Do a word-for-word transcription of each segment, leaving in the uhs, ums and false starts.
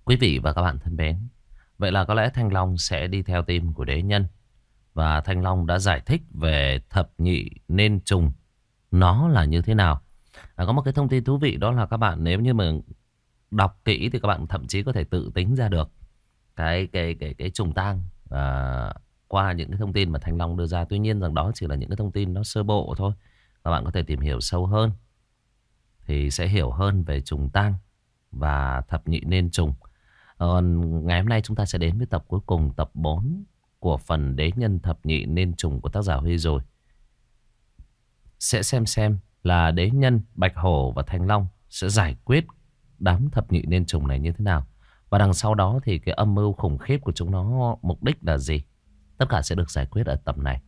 Quý vị và các bạn thân mến, vậy là có lẽ Thanh Long sẽ đi theo team của đế nhân. Và Thanh Long đã giải thích về thập nhị nên trùng nó là như thế nào. À, có một cái thông tin thú vị đó là các bạn nếu như mà đọc kỹ thì các bạn thậm chí có thể tự tính ra được cái cái cái cái trùng tang à, qua những cái thông tin mà Thanh Long đưa ra. Tuy nhiên rằng đó chỉ là những cái thông tin nó sơ bộ thôi. Các bạn có thể tìm hiểu sâu hơn thì sẽ hiểu hơn về trùng tang và thập nhị nên trùng. Còn ngày hôm nay chúng ta sẽ đến với tập cuối cùng, tập bốn của phần đế nhân thập nhị nên trùng của tác giả Huy rồi. Sẽ xem xem là đế nhân, Bạch Hổ và Thanh Long sẽ giải quyết đám thập nhị nên trùng này như thế nào. Và đằng sau đó thì cái âm mưu khủng khiếp của chúng nó mục đích là gì. Tất cả sẽ được giải quyết ở tập này.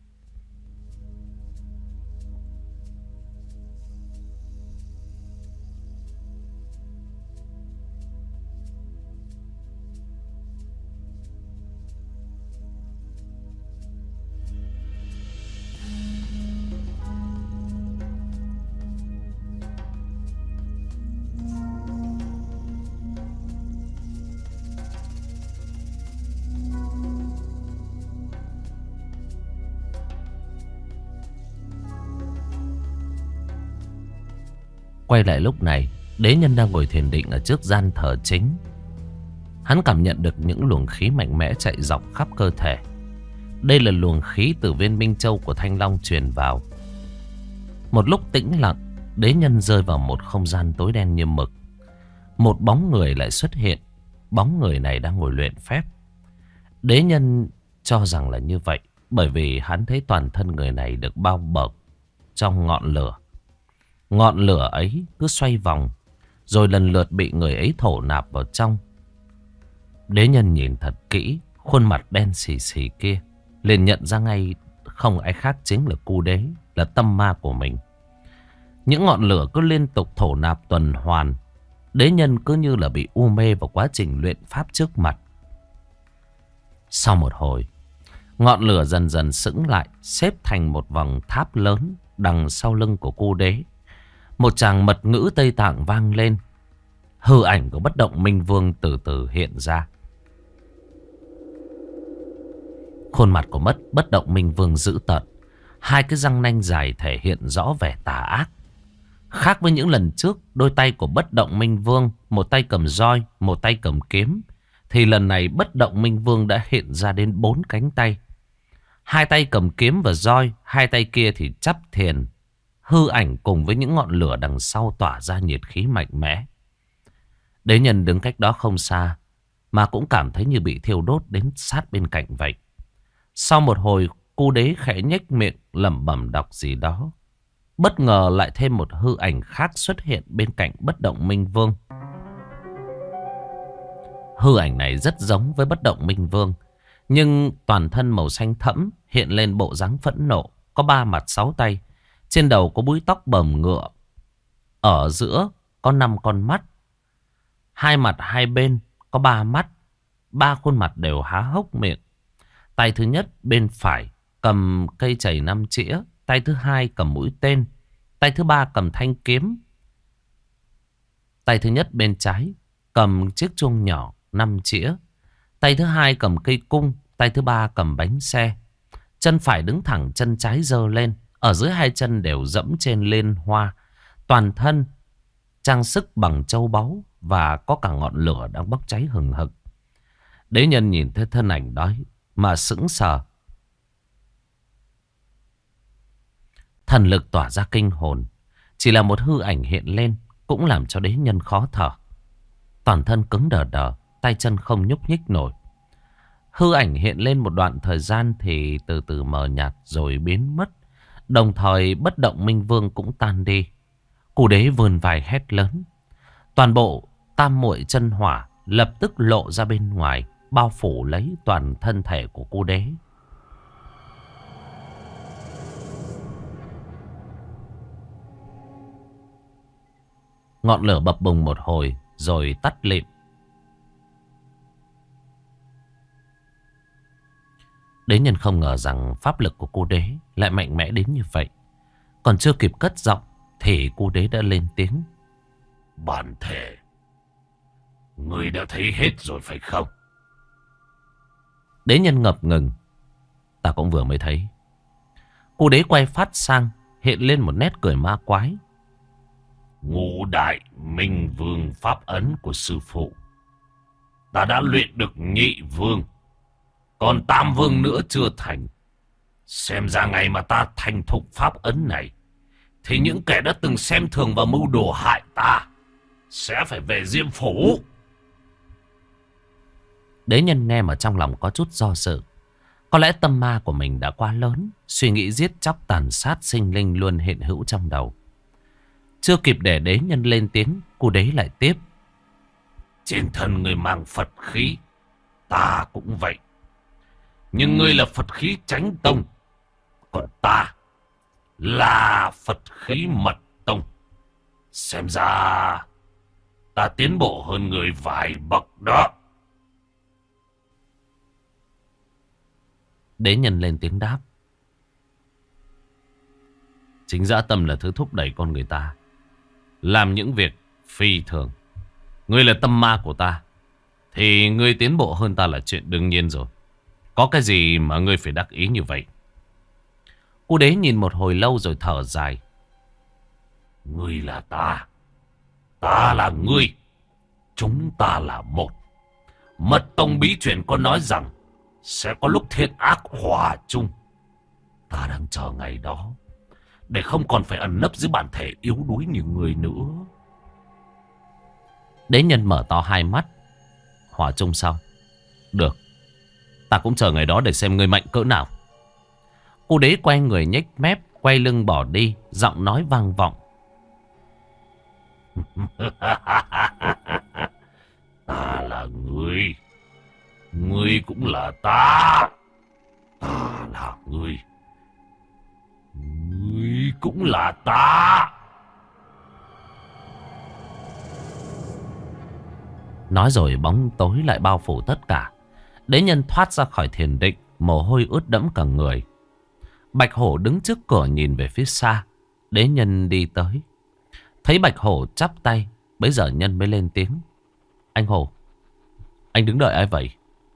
Quay lại lúc này, đế nhân đang ngồi thiền định ở trước gian thờ chính. Hắn cảm nhận được những luồng khí mạnh mẽ chạy dọc khắp cơ thể. Đây là luồng khí từ viên Minh Châu của Thanh Long truyền vào. Một lúc tĩnh lặng, đế nhân rơi vào một không gian tối đen như mực. Một bóng người lại xuất hiện. Bóng người này đang ngồi luyện phép. Đế nhân cho rằng là như vậy, bởi vì hắn thấy toàn thân người này được bao bọc trong ngọn lửa. Ngọn lửa ấy cứ xoay vòng, rồi lần lượt bị người ấy thổ nạp vào trong. Đế nhân nhìn thật kỹ khuôn mặt đen xì xì kia, liền nhận ra ngay không ai khác chính là Cu Đế, là tâm ma của mình. Những ngọn lửa cứ liên tục thổ nạp tuần hoàn. Đế nhân cứ như là bị u mê vào quá trình luyện pháp trước mặt. Sau một hồi, ngọn lửa dần dần sững lại, xếp thành một vòng tháp lớn đằng sau lưng của Cu Đế. Một tràng mật ngữ Tây Tạng vang lên. Hư ảnh của Bất Động Minh Vương từ từ hiện ra. Khuôn mặt của mất Bất Động Minh Vương dữ tợn. Hai cái răng nanh dài thể hiện rõ vẻ tà ác. Khác với những lần trước, đôi tay của Bất Động Minh Vương, một tay cầm roi, một tay cầm kiếm, thì lần này Bất Động Minh Vương đã hiện ra đến bốn cánh tay. Hai tay cầm kiếm và roi, hai tay kia thì chắp thiền. Hư ảnh cùng với những ngọn lửa đằng sau tỏa ra nhiệt khí mạnh mẽ. Đế nhân đứng cách đó không xa, mà cũng cảm thấy như bị thiêu đốt đến sát bên cạnh vậy. Sau một hồi, Cu Đế khẽ nhếch miệng lẩm bẩm đọc gì đó. Bất ngờ lại thêm một hư ảnh khác xuất hiện bên cạnh Bất Động Minh Vương. Hư ảnh này rất giống với Bất Động Minh Vương, nhưng toàn thân màu xanh thẫm, hiện lên bộ dáng phẫn nộ, có ba mặt sáu tay. Trên đầu có búi tóc bờm ngựa. Ở giữa có năm con mắt. Hai mặt hai bên có ba mắt. Ba khuôn mặt đều há hốc miệng. Tay thứ nhất bên phải cầm cây chày năm chĩa. Tay thứ hai cầm mũi tên. Tay thứ ba cầm thanh kiếm. Tay thứ nhất bên trái cầm chiếc chuông nhỏ năm chĩa. Tay thứ hai cầm cây cung. Tay thứ ba cầm bánh xe. Chân phải đứng thẳng, chân trái giơ lên. Ở dưới hai chân đều dẫm trên liên hoa. Toàn thân trang sức bằng châu báu và có cả ngọn lửa đang bốc cháy hừng hực. Đế nhân nhìn thấy thân ảnh đó mà sững sờ. Thần lực tỏa ra kinh hồn. Chỉ là một hư ảnh hiện lên cũng làm cho đế nhân khó thở. Toàn thân cứng đờ đờ, tay chân không nhúc nhích nổi. Hư ảnh hiện lên một đoạn thời gian thì từ từ mờ nhạt rồi biến mất. Đồng thời Bất Động Minh Vương cũng tan đi. Cu Đế vươn vai hét lớn. Toàn bộ tam muội chân hỏa lập tức lộ ra bên ngoài, bao phủ lấy toàn thân thể của Cu Đế. Ngọn lửa bập bùng một hồi rồi tắt lịm. Đế nhân không ngờ rằng pháp lực của Cu Đế lại mạnh mẽ đến như vậy. Còn chưa kịp cất giọng thì Cu Đế đã lên tiếng. Bản thể Ngươi đã thấy hết rồi phải không? Đế nhân ngập ngừng. Ta cũng vừa mới thấy. Cô đế quay phát sang, hiện lên một nét cười ma quái. Ngũ đại minh vương pháp ấn của sư phụ, ta đã luyện được nhị vương, còn tam vương nữa chưa thành. Xem ra ngày mà ta thành thục pháp ấn này, thì những kẻ đã từng xem thường và mưu đồ hại ta sẽ phải về Diêm Phủ. Đế nhân nghe mà trong lòng có chút do dự. Có lẽ tâm ma của mình đã quá lớn. Suy nghĩ giết chóc tàn sát sinh linh luôn hiện hữu trong đầu. Chưa kịp để đế nhân lên tiếng, cô đế lại tiếp. Trên thân người mang Phật khí, ta cũng vậy. Nhưng ngươi là Phật khí chánh tông, còn ta là Phật khí mật tông. Xem ra ta tiến bộ hơn người vài bậc đó. Đế nhân lên tiếng đáp. Chính dã tâm là thứ thúc đẩy con người ta làm những việc phi thường. Ngươi là tâm ma của ta, thì ngươi tiến bộ hơn ta là chuyện đương nhiên rồi. Có cái gì mà ngươi phải đắc ý như vậy? Cô đế nhìn một hồi lâu rồi thở dài. Ngươi là ta, ta là ngươi, chúng ta là một. Mật tông bí truyền có nói rằng sẽ có lúc thiện ác hòa chung. Ta đang chờ ngày đó, để không còn phải ẩn nấp dưới bản thể yếu đuối như người nữa. Đế nhân mở to hai mắt. Hòa chung sao? Được, ta cũng chờ ngày đó để xem ngươi mạnh cỡ nào. Cô đế quay người nhếch mép, quay lưng bỏ đi, giọng nói vang vọng. Ta là ngươi, ngươi cũng là ta. Ta là ngươi, ngươi cũng là ta. Nói rồi bóng tối lại bao phủ tất cả. Đế nhân thoát ra khỏi thiền định, mồ hôi ướt đẫm cả người. Bạch hổ đứng trước cửa nhìn về phía xa. Đế nhân đi tới, thấy bạch hổ chắp tay. Bấy giờ nhân mới lên tiếng. Anh hổ, anh đứng đợi ai vậy?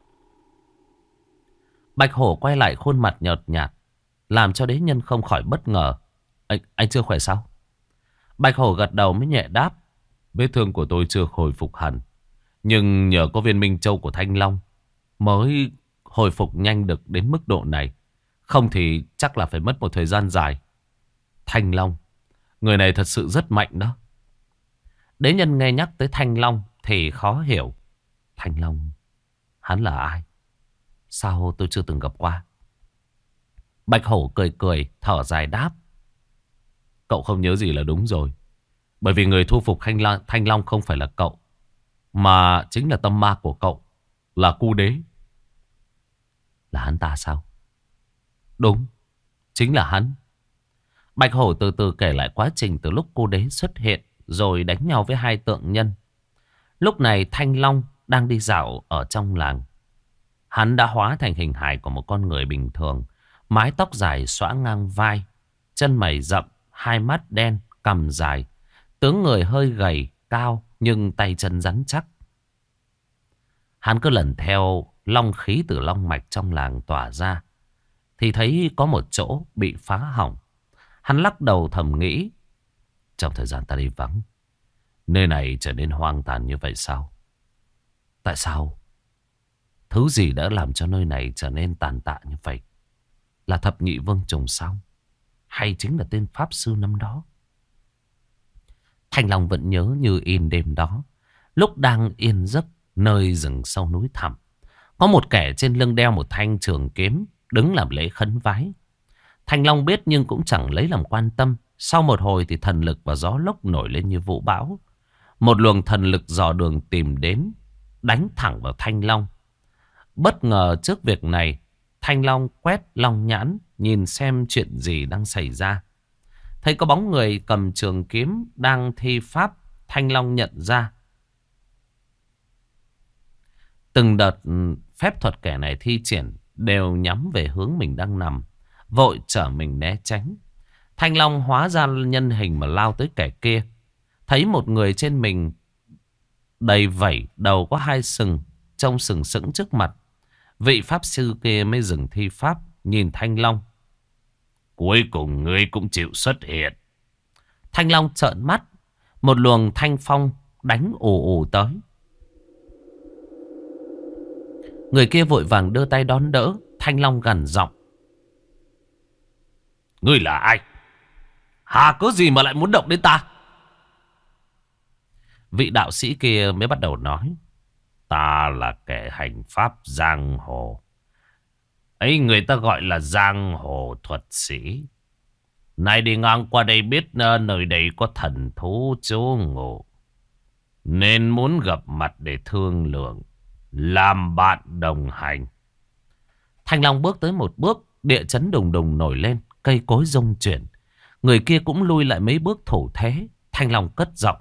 Bạch hổ quay lại khuôn mặt nhợt nhạt, làm cho đế nhân không khỏi bất ngờ. Anh, anh chưa khỏe sao? Bạch hổ gật đầu mới nhẹ đáp. Vết thương của tôi chưa hồi phục hẳn, nhưng nhờ có viên minh châu của Thanh Long mới hồi phục nhanh được đến mức độ này. Không thì chắc là phải mất một thời gian dài. Thanh Long, người này thật sự rất mạnh đó. Đế nhân nghe nhắc tới Thanh Long thì khó hiểu. Thanh Long, hắn là ai? Sao tôi chưa từng gặp qua? Bạch hổ cười cười, thở dài đáp. Cậu không nhớ gì là đúng rồi. Bởi vì người thu phục Thanh Long, Thanh Long không phải là cậu, mà chính là tâm ma của cậu, là Cu Đế. Là hắn ta sao? Đúng, chính là hắn. Bạch hổ từ từ kể lại quá trình từ lúc Cu Đế xuất hiện rồi đánh nhau với hai tượng nhân. Lúc này Thanh Long đang đi dạo ở trong làng. Hắn đã hóa thành hình hài của một con người bình thường. Mái tóc dài xõa ngang vai, chân mày rậm, hai mắt đen, cằm dài. Tướng người hơi gầy, cao nhưng tay chân rắn chắc. Hắn cứ lần theo long khí từ long mạch trong làng tỏa ra, thì thấy có một chỗ bị phá hỏng. Hắn lắc đầu thầm nghĩ. Trong thời gian ta đi vắng, nơi này trở nên hoang tàn như vậy sao? Tại sao? Thứ gì đã làm cho nơi này trở nên tàn tạ như vậy? Là thập nhị vương trùng sao? Hay chính là tên pháp sư năm đó? Thanh Long vẫn nhớ như in đêm đó. Lúc đang yên giấc nơi rừng sâu núi thẳm, có một kẻ trên lưng đeo một thanh trường kiếm, đứng làm lễ khấn vái. Thanh Long biết nhưng cũng chẳng lấy làm quan tâm. Sau một hồi thì thần lực và gió lốc nổi lên như vũ bão. Một luồng thần lực dò đường tìm đến, đánh thẳng vào Thanh Long. Bất ngờ trước việc này, Thanh Long quét long nhãn, nhìn xem chuyện gì đang xảy ra. Thấy có bóng người cầm trường kiếm đang thi pháp, Thanh Long nhận ra. Từng đợt phép thuật kẻ này thi triển đều nhắm về hướng mình đang nằm, vội trở mình né tránh. Thanh Long hóa ra nhân hình mà lao tới kẻ kia. Thấy một người trên mình đầy vảy, đầu có hai sừng, trông sừng sững trước mặt. Vị pháp sư kia mới dừng thi pháp, nhìn Thanh Long. Cuối cùng ngươi cũng chịu xuất hiện. Thanh Long trợn mắt, một luồng thanh phong đánh ù ù tới. Người kia vội vàng đưa tay đón đỡ. Thanh Long gằn giọng. Ngươi là ai? Hà cớ gì mà lại muốn động đến ta? Vị đạo sĩ kia mới bắt đầu nói. Ta là kẻ hành pháp giang hồ. Ấy người ta gọi là giang hồ thuật sĩ. Nay đi ngang qua đây biết uh, nơi đây có thần thú chỗ ngủ, nên muốn gặp mặt để thương lượng, làm bạn đồng hành. Thanh Long bước tới một bước, địa chấn đùng đùng nổi lên, cây cối rung chuyển. Người kia cũng lui lại mấy bước thủ thế. Thanh Long cất giọng.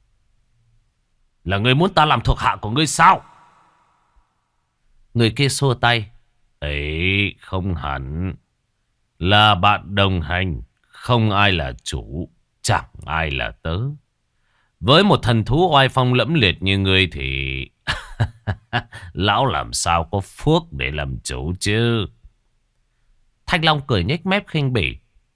Là người muốn ta làm thuộc hạ của ngươi sao? Người kia xua tay. Ấy không hẳn. Là bạn đồng hành. Không ai là chủ, chẳng ai là tớ. Với một thần thú oai phong lẫm liệt như ngươi thì lão làm sao có phước để làm chủ chứ? Thanh Long cười nhếch mép khinh bỉ.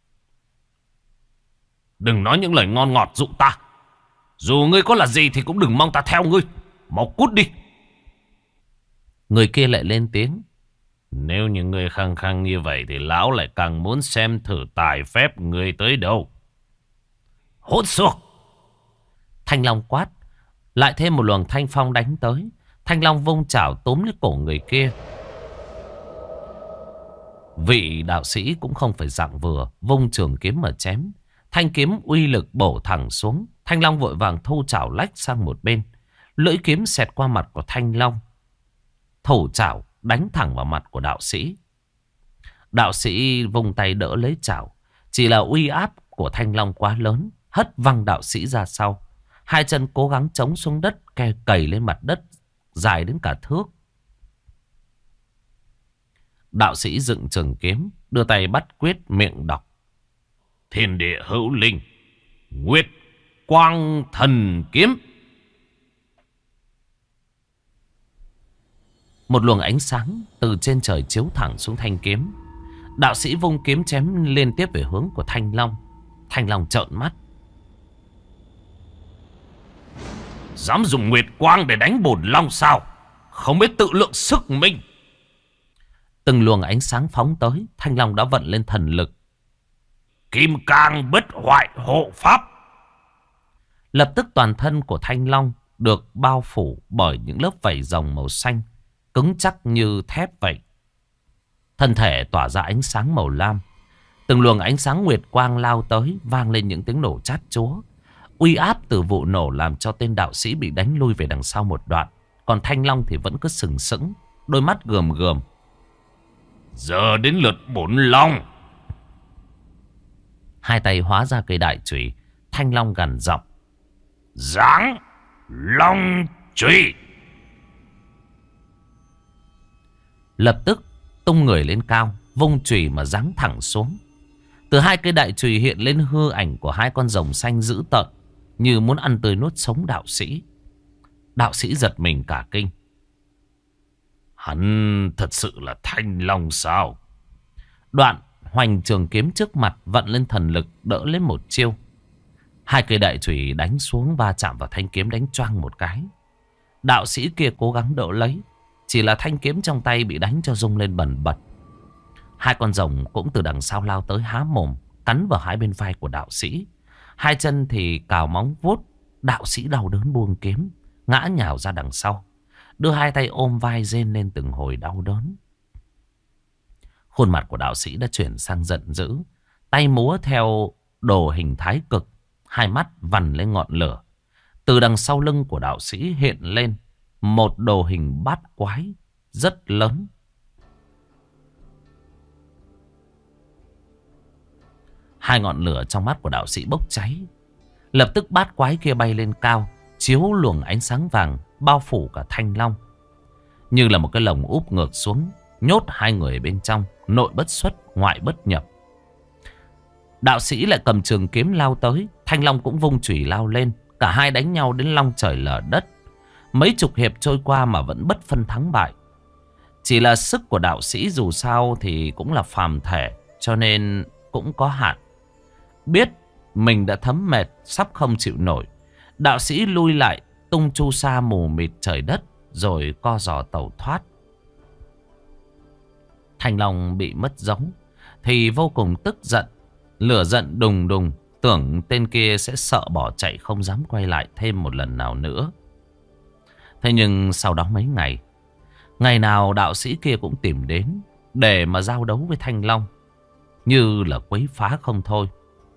Đừng nói những lời ngon ngọt dụ ta. Dù ngươi có là gì thì cũng đừng mong ta theo ngươi. Mau cút đi. Người kia lại lên tiếng. Nếu như ngươi khăng khăng như vậy thì lão lại càng muốn xem thử tài phép ngươi tới đâu. Hốt xược. Thanh Long quát. Lại thêm một luồng thanh phong đánh tới. Thanh Long vung chảo túm lấy cổ người kia. Vị đạo sĩ cũng không phải dạng vừa, vung trường kiếm mà chém. Thanh kiếm uy lực bổ thẳng xuống. Thanh Long vội vàng thu chảo lách sang một bên. Lưỡi kiếm xẹt qua mặt của Thanh Long. Thủ chảo đánh thẳng vào mặt của đạo sĩ. Đạo sĩ vung tay đỡ lấy chảo. Chỉ là uy áp của Thanh Long quá lớn, hất văng đạo sĩ ra sau. Hai chân cố gắng chống xuống đất, ke cày lên mặt đất dài đến cả thước. Đạo sĩ dựng trường kiếm, đưa tay bắt quyết, miệng đọc. Thiên địa hữu linh, Nguyệt quang thần kiếm. Một luồng ánh sáng từ trên trời chiếu thẳng xuống thanh kiếm. Đạo sĩ vung kiếm chém liên tiếp về hướng của Thanh Long. Thanh Long trợn mắt. Dám dùng Nguyệt quang để đánh bổn long sao? Không biết tự lượng sức mình. Từng luồng ánh sáng phóng tới. Thanh Long đã vận lên thần lực. Kim cang bất hoại hộ pháp. Lập tức toàn thân của Thanh Long được bao phủ bởi những lớp vảy rồng màu xanh, cứng chắc như thép vậy. Thân thể tỏa ra ánh sáng màu lam. Từng luồng ánh sáng nguyệt quang lao tới, vang lên những tiếng nổ chát chúa. Uy áp từ vụ nổ làm cho tên đạo sĩ bị đánh lui về đằng sau một đoạn. Còn Thanh Long thì vẫn cứ sừng sững, đôi mắt gườm gườm. Giờ đến lượt bổn long. Hai tay hóa ra cây đại chùy. Thanh Long gằn giọng. Giáng long chùy. Lập tức tung người lên cao, vung chùy mà giáng thẳng xuống. Từ hai cây đại chùy hiện lên hư ảnh của hai con rồng xanh dữ tợn, như muốn ăn tươi nuốt sống đạo sĩ. Đạo sĩ giật mình cả kinh. Hắn thật sự là Thanh Long sao? Đoạn hoành trường kiếm trước mặt, vận lên thần lực đỡ lên một chiêu. Hai cây đại chùy đánh xuống va chạm vào thanh kiếm, đánh choang một cái. Đạo sĩ kia cố gắng đỡ lấy, chỉ là thanh kiếm trong tay bị đánh cho rung lên bần bật. Hai con rồng cũng từ đằng sau lao tới, há mồm cắn vào hai bên vai của đạo sĩ. Hai chân thì cào móng vuốt. Đạo sĩ đau đớn buông kiếm, ngã nhào ra đằng sau, đưa hai tay ôm vai rên lên từng hồi đau đớn. Khuôn mặt của đạo sĩ đã chuyển sang giận dữ, tay múa theo đồ hình thái cực, hai mắt vằn lên ngọn lửa. Từ đằng sau lưng của đạo sĩ hiện lên một đồ hình bát quái rất lớn. Hai ngọn lửa trong mắt của đạo sĩ bốc cháy. Lập tức bát quái kia bay lên cao, chiếu luồng ánh sáng vàng bao phủ cả Thanh Long. Như là một cái lồng úp ngược xuống, nhốt hai người bên trong, nội bất xuất, ngoại bất nhập. Đạo sĩ lại cầm trường kiếm lao tới. Thanh Long cũng vung chùy lao lên. Cả hai đánh nhau đến long trời lở đất. Mấy chục hiệp trôi qua mà vẫn bất phân thắng bại. Chỉ là sức của đạo sĩ dù sao thì cũng là phàm thể, cho nên cũng có hạn. Biết mình đã thấm mệt, sắp không chịu nổi, đạo sĩ lui lại, tung chu sa mù mịt trời đất, rồi co giò tẩu thoát. Thanh Long bị mất giống thì vô cùng tức giận, lửa giận đùng đùng, tưởng tên kia sẽ sợ bỏ chạy, không dám quay lại thêm một lần nào nữa. Thế nhưng sau đó mấy ngày, ngày nào đạo sĩ kia cũng tìm đến để mà giao đấu với Thanh Long, như là quấy phá không thôi.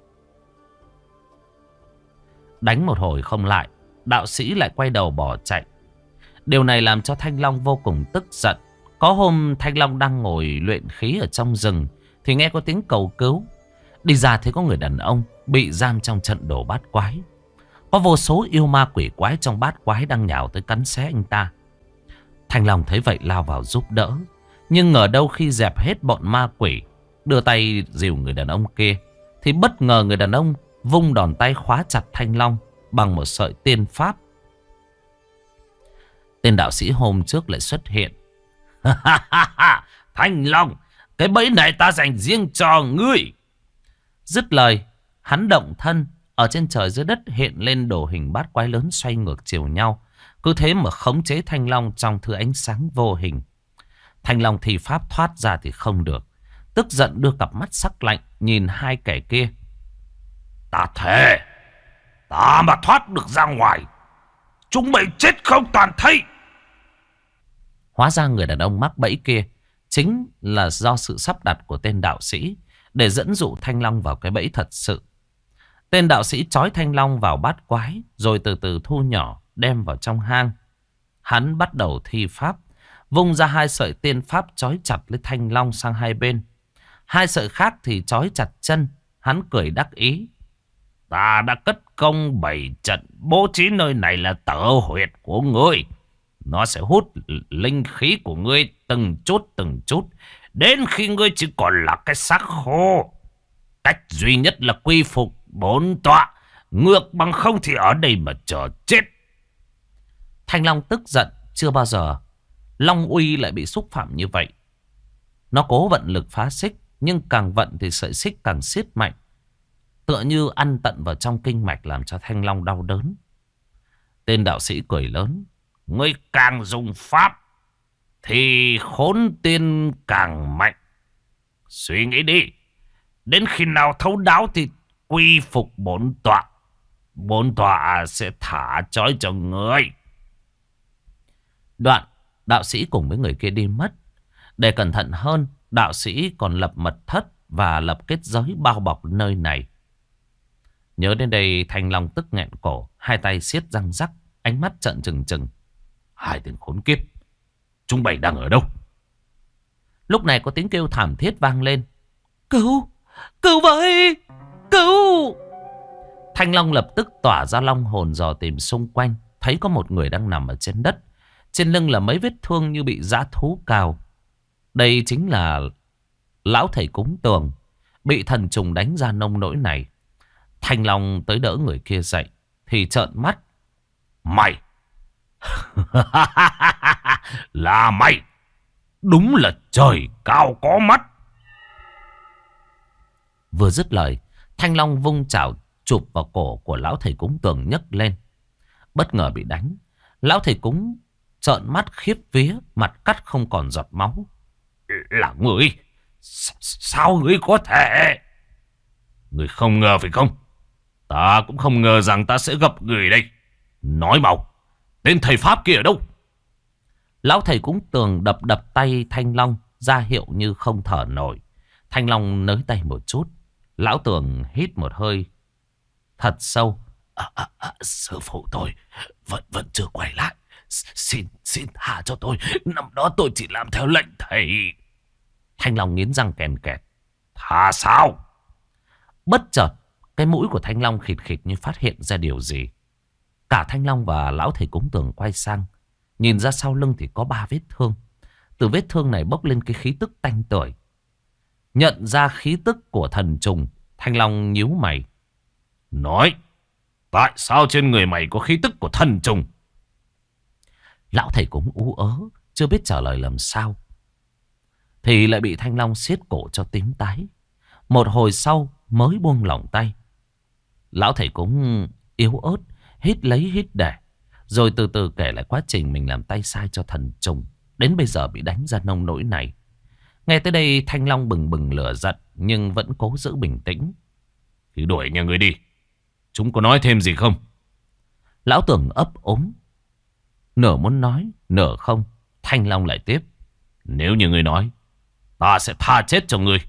Đánh một hồi không lại, đạo sĩ lại quay đầu bỏ chạy. Điều này làm cho Thanh Long vô cùng tức giận. Có hôm Thanh Long đang ngồi luyện khí ở trong rừng thì nghe có tiếng cầu cứu. Đi ra thấy có người đàn ông bị giam trong trận đồ bát quái. Có vô số yêu ma quỷ quái trong bát quái đang nhào tới cắn xé anh ta. Thanh Long thấy vậy lao vào giúp đỡ. Nhưng ngờ đâu khi dẹp hết bọn ma quỷ, đưa tay dìu người đàn ông kia, thì bất ngờ người đàn ông vung đòn tay khóa chặt Thanh Long bằng một sợi tiên pháp. Tên đạo sĩ hôm trước lại xuất hiện. Thanh Long, cái bẫy này ta dành riêng cho ngươi. Dứt lời, hắn động thân. Ở trên trời dưới đất hiện lên đồ hình bát quái lớn xoay ngược chiều nhau. Cứ thế mà khống chế Thanh Long trong thứ ánh sáng vô hình. Thanh Long thì pháp thoát ra thì không được. Tức giận đưa cặp mắt sắc lạnh nhìn hai kẻ kia. Ta thề, ta mà thoát được ra ngoài, chúng mày chết không toàn thây. Hóa ra người đàn ông mắc bẫy kia chính là do sự sắp đặt của tên đạo sĩ để dẫn dụ Thanh Long vào cái bẫy thật sự. Tên đạo sĩ trói Thanh Long vào bát quái, rồi từ từ thu nhỏ đem vào trong hang. Hắn bắt đầu thi pháp, vung ra hai sợi tiên pháp trói chặt lấy Thanh Long sang hai bên. Hai sợi khác thì trói chặt chân. Hắn cười đắc ý. Ta đã cất công bày trận, bố trí nơi này là tở huyệt của ngươi. Nó sẽ hút linh khí của ngươi từng chút từng chút, đến khi ngươi chỉ còn là cái xác khô. Cách duy nhất là quy phục bổn tọa, ngược bằng không thì ở đây mà chờ chết. Thanh Long tức giận, chưa bao giờ Long uy lại bị xúc phạm như vậy. Nó cố vận lực phá xích, nhưng càng vận thì sợi xích càng siết mạnh, tựa như ăn tận vào trong kinh mạch, làm cho Thanh Long đau đớn. Tên đạo sĩ cười lớn. Ngươi càng dùng pháp thì khốn tiên càng mạnh. Suy nghĩ đi, đến khi nào thấu đáo thì quy phục bổn tọa. Bổn tọa sẽ thả trói cho ngươi. Đoạn, đạo sĩ cùng với người kia đi mất. Để cẩn thận hơn, đạo sĩ còn lập mật thất và lập kết giới bao bọc nơi này. Nhớ đến đây, Thanh Long tức nghẹn cổ, hai tay siết răng rắc, ánh mắt trợn trừng trừng. Hai tên khốn kiếp, chúng mày đang ở đâu? Lúc này có tiếng kêu thảm thiết vang lên. Cứu! Cứu với! Cứu! Thanh Long lập tức tỏa ra long hồn dò tìm xung quanh. Thấy có một người đang nằm ở trên đất. Trên lưng là mấy vết thương như bị dã thú cào. Đây chính là lão thầy cúng tường, bị thần trùng đánh ra nông nỗi này. Thanh Long tới đỡ người kia dậy thì trợn mắt. Mày! Là mày! Đúng là trời cao có mắt! Vừa dứt lời, Thanh Long vung chảo chụp vào cổ của lão thầy cúng tường nhấc lên. Bất ngờ bị đánh. Lão thầy cúng trợn mắt khiếp vía, mặt cắt không còn giọt máu. Là ngươi! Sao ngươi có thể? Ngươi không ngờ phải không? Ta cũng không ngờ rằng ta sẽ gặp người đây. Nói mau, tên thầy pháp kia ở đâu? Lão thầy cúng tường đập đập tay Thanh Long, ra hiệu như không thở nổi. Thanh Long nới tay một chút. Lão tường hít một hơi thật sâu. À, à, à, sư phụ tôi vẫn vẫn chưa quay lại. Xin xin tha cho tôi. Năm đó tôi chỉ làm theo lệnh thầy. Thanh Long nghiến răng kèn kẹt. Tha sao? Bất chợt, cái mũi của Thanh Long khịt khịt như phát hiện ra điều gì. Cả Thanh Long và lão thầy cúng tường quay sang. Nhìn ra sau lưng thì có ba vết thương. Từ vết thương này bốc lên cái khí tức tanh tưởi. Nhận ra khí tức của thần trùng, Thanh Long nhíu mày. Nói, tại sao trên người mày có khí tức của thần trùng? Lão thầy cúng ú ớ, chưa biết trả lời làm sao. Thì lại bị Thanh Long siết cổ cho tím tái. Một hồi sau mới buông lỏng tay. Lão thầy cúng yếu ớt, hít lấy hít để. Rồi từ từ kể lại quá trình mình làm tay sai cho thần trùng. Đến bây giờ bị đánh ra nông nỗi này. Nghe tới đây Thanh Long bừng bừng lửa giận, nhưng vẫn cố giữ bình tĩnh. Thì đuổi nhà người đi. Chúng có nói thêm gì không? Lão Tưởng ấp úng, nửa muốn nói, nửa không. Thanh Long lại tiếp. Nếu như người nói, ta sẽ tha chết cho người.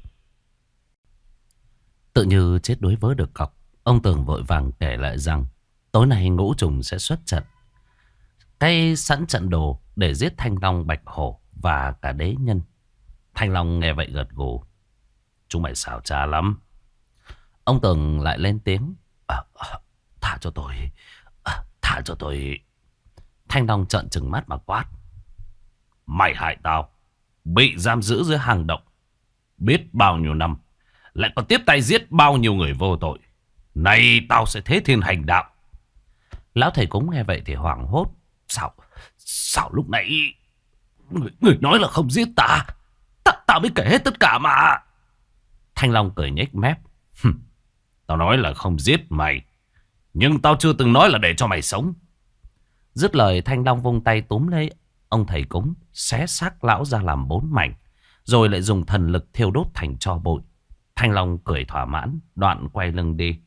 Tự như chết đuối vớ được cọc, ông Tường vội vàng kể lại rằng tối nay Ngũ Trùng sẽ xuất trận. Cái sẵn trận đồ để giết Thanh Long, Bạch Hổ và cả đế nhân. Thanh Long nghe vậy gật gù. Chúng mày xảo trá lắm. Ông Tường lại lên tiếng. À, à, thả cho tôi. À, thả cho tôi. Thanh Long trợn trừng mắt mà quát. Mày hại tao, bị giam giữ dưới hang động biết bao nhiêu năm, lại còn tiếp tay giết bao nhiêu người vô tội. Này tao sẽ thế thiên hành đạo. Lão thầy cúng nghe vậy thì hoảng hốt. Sao Sao lúc nãy Người, người nói là không giết ta. Ta, ta mới kể hết tất cả mà. Thanh Long cười nhếch mép. Tao nói là không giết mày, nhưng tao chưa từng nói là để cho mày sống. Dứt lời Thanh Long vung tay túm lấy ông thầy cúng, xé xác lão ra làm bốn mảnh, rồi lại dùng thần lực thiêu đốt thành tro bụi. Thanh Long cười thỏa mãn, đoạn quay lưng đi.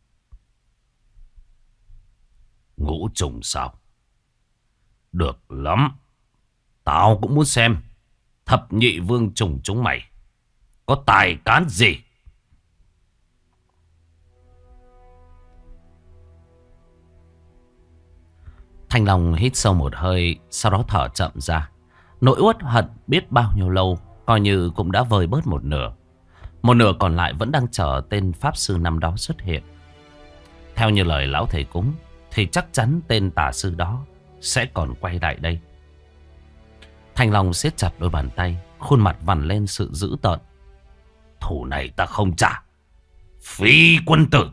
Ngũ Trùng sao? Được lắm. Tao cũng muốn xem thập nhị vương trùng chúng mày có tài cán gì. Thanh Long hít sâu một hơi, sau đó thở chậm ra. Nỗi uất hận biết bao nhiêu lâu coi như cũng đã vơi bớt một nửa. Một nửa còn lại vẫn đang chờ tên pháp sư năm đó xuất hiện. Theo như lời lão thầy cúng thì chắc chắn tên tà sư đó sẽ còn quay lại đây. Thanh Long siết chặt đôi bàn tay, khuôn mặt vằn lên sự dữ tợn. Thù này ta không trả. Phi quân tử.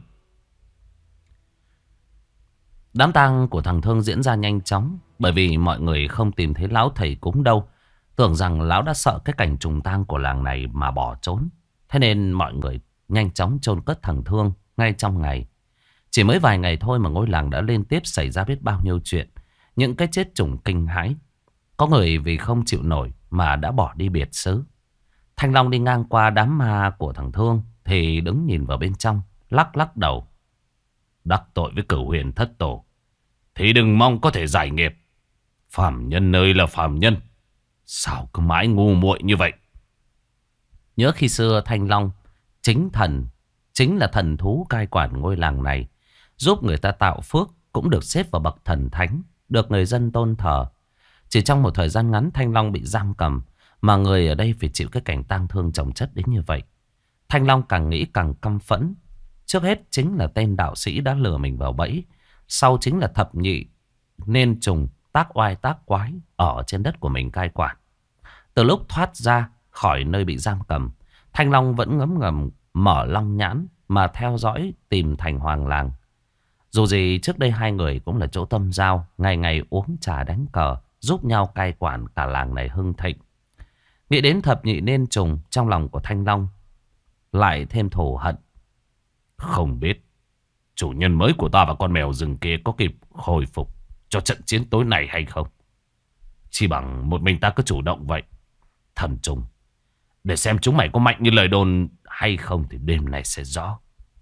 Đám tang của thằng Thương diễn ra nhanh chóng, bởi vì mọi người không tìm thấy lão thầy cúng đâu. Tưởng rằng lão đã sợ cái cảnh trùng tang của làng này mà bỏ trốn. Thế nên mọi người nhanh chóng chôn cất thằng Thương ngay trong ngày. Chỉ mới vài ngày thôi mà ngôi làng đã liên tiếp xảy ra biết bao nhiêu chuyện. Những cái chết chủng kinh hãi. Có người vì không chịu nổi mà đã bỏ đi biệt xứ. Thanh Long đi ngang qua đám ma của thằng Thương thì đứng nhìn vào bên trong, lắc lắc đầu. Đắc tội với Cửu Huyền thất tổ thì đừng mong có thể giải nghiệp. Phàm nhân nơi là phàm nhân, sao cứ mãi ngu muội như vậy. Nhớ khi xưa Thanh Long chính thần, chính là thần thú cai quản ngôi làng này, giúp người ta tạo phước, cũng được xếp vào bậc thần thánh, được người dân tôn thờ. Chỉ trong một thời gian ngắn Thanh Long bị giam cầm, mà người ở đây phải chịu cái cảnh tang thương chồng chất đến như vậy. Thanh Long càng nghĩ càng căm phẫn. Trước hết chính là tên đạo sĩ đã lừa mình vào bẫy. Sau chính là thập nhị nên trùng tác oai tác quái ở trên đất của mình cai quản. Từ lúc thoát ra khỏi nơi bị giam cầm, Thanh Long vẫn ngấm ngầm mở long nhãn mà theo dõi tìm Thành Hoàng làng. Dù gì trước đây hai người cũng là chỗ tâm giao, ngày ngày uống trà đánh cờ, giúp nhau cai quản cả làng này hưng thịnh. Nghĩ đến thập nhị nên trùng, trong lòng của Thanh Long lại thêm thù hận. Không biết chủ nhân mới của ta và con mèo rừng kia có kịp hồi phục cho trận chiến tối này hay không. Chỉ bằng một mình ta cứ chủ động vậy. Thần trùng, để xem chúng mày có mạnh như lời đồn hay không thì đêm nay sẽ rõ.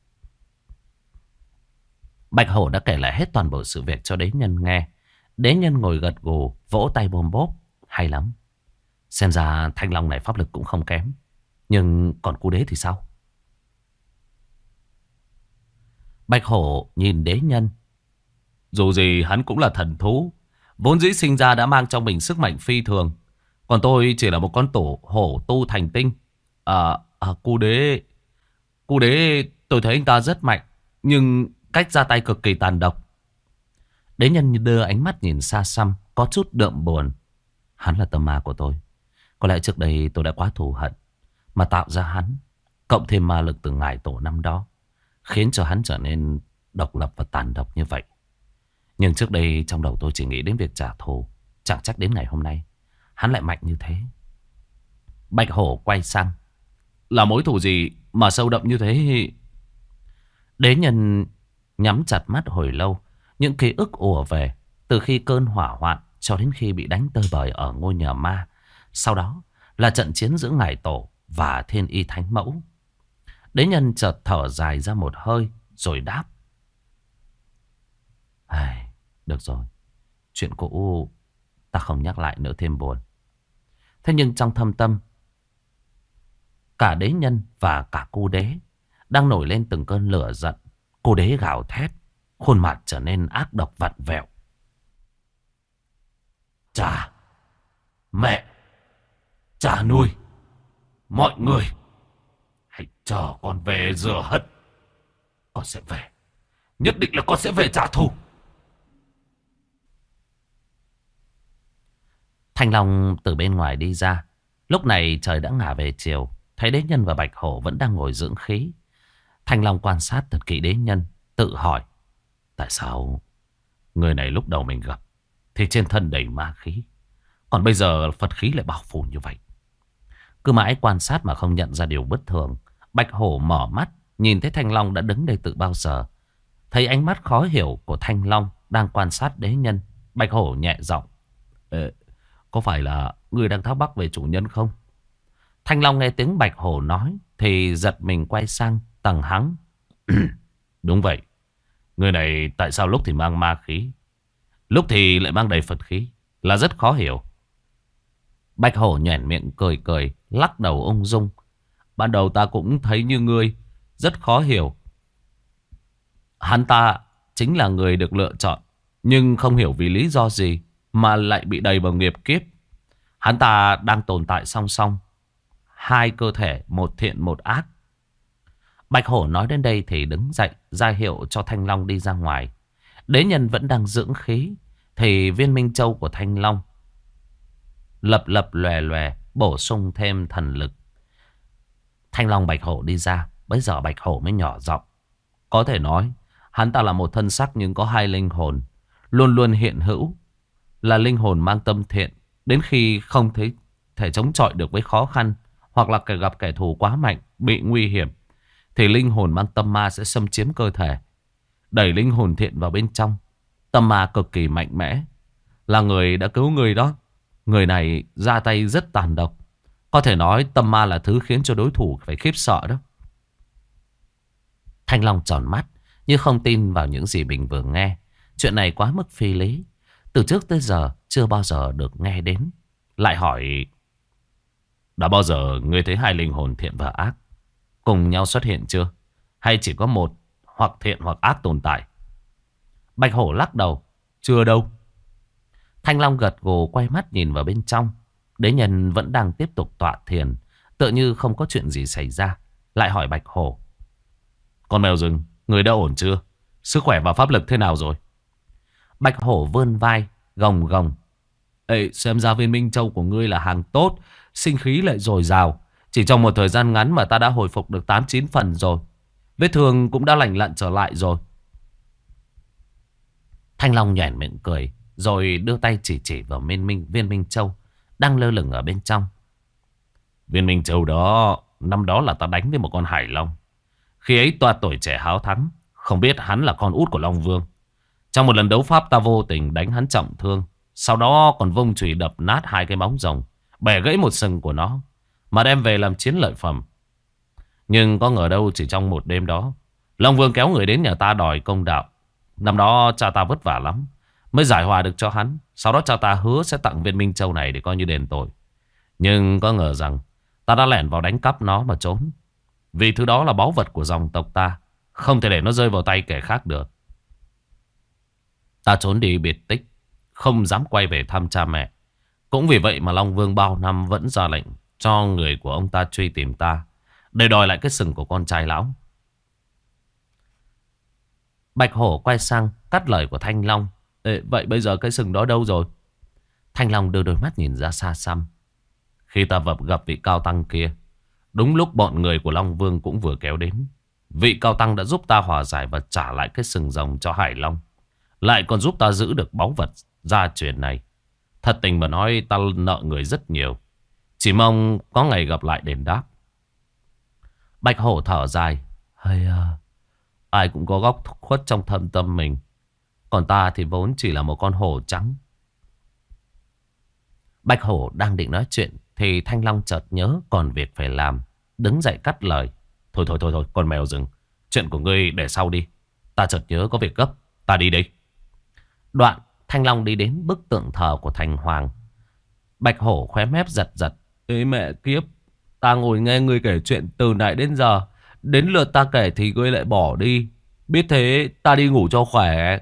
Bạch Hổ đã kể lại hết toàn bộ sự việc cho đế nhân nghe. Đế nhân ngồi gật gù, vỗ tay bôm bốp. Hay lắm. Xem ra Thanh Long này pháp lực cũng không kém. Nhưng còn cu đế thì sao? Bạch Hổ nhìn đế nhân. Dù gì hắn cũng là thần thú, vốn dĩ sinh ra đã mang trong mình sức mạnh phi thường. Còn tôi chỉ là một con tổ hổ tu thành tinh. À, à cu đế Cu đế tôi thấy anh ta rất mạnh, nhưng cách ra tay cực kỳ tàn độc. Đế nhân đưa ánh mắt nhìn xa xăm, có chút đượm buồn. Hắn là tâm ma của tôi. Có lẽ trước đây tôi đã quá thù hận mà tạo ra hắn, cộng thêm ma lực từ ngài tổ năm đó, khiến cho hắn trở nên độc lập và tàn độc như vậy. Nhưng trước đây trong đầu tôi chỉ nghĩ đến việc trả thù, Chẳng trách đến ngày hôm nay hắn lại mạnh như thế. Bạch hổ quay sang. Là mối thù gì mà sâu đậm như thế? Đế nhân nhắm chặt mắt hồi lâu. Những ký ức ùa về từ khi cơn hỏa hoạn cho đến khi bị đánh tơi bời ở ngôi nhà ma. Sau đó là trận chiến giữa ngải tổ và thiên y thánh mẫu. Đế nhân chợt thở dài ra một hơi rồi đáp. Ai, được rồi, chuyện cũ ta không nhắc lại nữa thêm buồn. Thế nhưng trong thâm tâm, cả đế nhân và cả cô đế đang nổi lên từng cơn lửa giận. Cô đế gào thét, khuôn mặt trở nên ác độc vặn vẹo. Cha, mẹ, cha nuôi, mọi người, hãy chờ con về rửa hận. Con sẽ về, nhất định là con sẽ về trả thù. Thanh Long từ bên ngoài đi ra. Lúc này trời đã ngả về chiều. Thấy đế nhân và bạch hổ vẫn đang ngồi dưỡng khí. Thanh Long quan sát thật kỹ đế nhân, tự hỏi. Tại sao người này lúc đầu mình gặp thì trên thân đầy ma khí, còn bây giờ Phật khí lại bao phủ như vậy? Cứ mãi quan sát mà không nhận ra điều bất thường. Bạch hổ mở mắt, nhìn thấy Thanh Long đã đứng đây từ bao giờ. Thấy ánh mắt khó hiểu của Thanh Long đang quan sát đế nhân, bạch hổ nhẹ giọng. Ờ, có phải là người đang thắc mắc về chủ nhân không? Thanh Long nghe tiếng bạch hổ nói thì giật mình quay sang tầng hắng. Đúng vậy. Người này tại sao lúc thì mang ma khí, lúc thì lại mang đầy Phật khí, là rất khó hiểu. Bạch hổ nhoẻn miệng cười cười, lắc đầu ung dung. Ban đầu ta cũng thấy như ngươi, rất khó hiểu. Hắn ta chính là người được lựa chọn, nhưng không hiểu vì lý do gì mà lại bị đầy vào nghiệp kiếp. Hắn ta đang tồn tại song song, hai cơ thể, một thiện một ác. Bạch hổ nói đến đây thì đứng dậy, ra hiệu cho Thanh Long đi ra ngoài. Đế nhân vẫn đang dưỡng khí, thì viên minh châu của Thanh Long lập lập lòe lòe, bổ sung thêm thần lực. Thanh Long bạch hổ đi ra, bây giờ bạch hổ mới nhỏ giọng. Có thể nói, hắn ta là một thân sắc nhưng có hai linh hồn, luôn luôn hiện hữu. Là linh hồn mang tâm thiện, đến khi không thấy thể chống chọi được với khó khăn, hoặc là gặp kẻ thù quá mạnh, bị nguy hiểm, thì linh hồn mang tâm ma sẽ xâm chiếm cơ thể, đẩy linh hồn thiện vào bên trong. Tâm ma cực kỳ mạnh mẽ, là người đã cứu người đó. Người này ra tay rất tàn độc. Có thể nói tâm ma là thứ khiến cho đối thủ phải khiếp sợ đó. Thanh Long tròn mắt như không tin vào những gì mình vừa nghe. Chuyện này quá mức phi lý, từ trước tới giờ chưa bao giờ được nghe đến. Lại hỏi, đã bao giờ ngươi thấy hai linh hồn thiện và ác cùng nhau xuất hiện chưa? Hay chỉ có một, hoặc thiện hoặc ác tồn tại? Bạch hổ lắc đầu, chưa đâu. Thanh Long gật gù quay mắt nhìn vào bên trong. Đế nhân vẫn đang tiếp tục tọa thiền, tựa như không có chuyện gì xảy ra. Lại hỏi bạch hổ, con mèo rừng, người đã ổn chưa? Sức khỏe và pháp lực thế nào rồi? Bạch hổ vươn vai, gồng gồng. Ê, xem ra viên minh châu của ngươi là hàng tốt, sinh khí lại dồi dào. Chỉ trong một thời gian ngắn mà ta đã hồi phục được tám chín phần rồi. Vết thương cũng đã lành lặn trở lại rồi. Thanh Long nhoẻn miệng cười, rồi đưa tay chỉ chỉ vào viên minh, viên minh châu đang lơ lửng ở bên trong. Viên minh châu đó, năm đó là ta đánh với một con hải long. Khi ấy toa tuổi trẻ háo thắng, không biết hắn là con út của Long Vương. Trong một lần đấu pháp ta vô tình đánh hắn trọng thương, sau đó còn vung chùy đập nát hai cái móng rồng, bẻ gãy một sừng của nó, mà đem về làm chiến lợi phẩm. Nhưng có ngờ đâu chỉ trong một đêm đó, Long Vương kéo người đến nhà ta đòi công đạo. Năm đó cha ta vất vả lắm mới giải hòa được cho hắn. Sau đó cha ta hứa sẽ tặng viên minh châu này để coi như đền tội. Nhưng có ngờ rằng ta đã lẻn vào đánh cắp nó mà trốn. Vì thứ đó là báu vật của dòng tộc ta, không thể để nó rơi vào tay kẻ khác được. Ta trốn đi biệt tích, không dám quay về thăm cha mẹ. Cũng vì vậy mà Long Vương bao năm vẫn ra lệnh cho người của ông ta truy tìm ta, để đòi lại cái sừng của con trai lão. Bạch hổ quay sang cắt lời của Thanh Long. Ê, vậy bây giờ cái sừng đó đâu rồi? Thanh Long đưa đôi mắt nhìn ra xa xăm. Khi ta vập gặp vị cao tăng kia, đúng lúc bọn người của Long Vương cũng vừa kéo đến. Vị cao tăng đã giúp ta hòa giải và trả lại cái sừng rồng cho Hải Long, lại còn giúp ta giữ được báu vật gia truyền này. Thật tình mà nói ta nợ người rất nhiều. Chỉ mong có ngày gặp lại đền đáp. Bạch hổ thở dài. Hay à, ai cũng có góc khuất trong thâm tâm mình. Còn ta thì vốn chỉ là một con hổ trắng. Bạch hổ đang định nói chuyện thì Thanh Long chợt nhớ còn việc phải làm. Đứng dậy cắt lời. Thôi thôi thôi thôi, con mèo rừng, chuyện của ngươi để sau đi. Ta chợt nhớ có việc gấp. Ta đi đây. Đoạn Thanh Long đi đến bức tượng thờ của Thành Hoàng. Bạch hổ khóe mép giật giật. Ê mẹ kiếp, ta ngồi nghe ngươi kể chuyện từ nãy đến giờ. Đến lượt ta kể thì ngươi lại bỏ đi. Biết thế ta đi ngủ cho khỏe.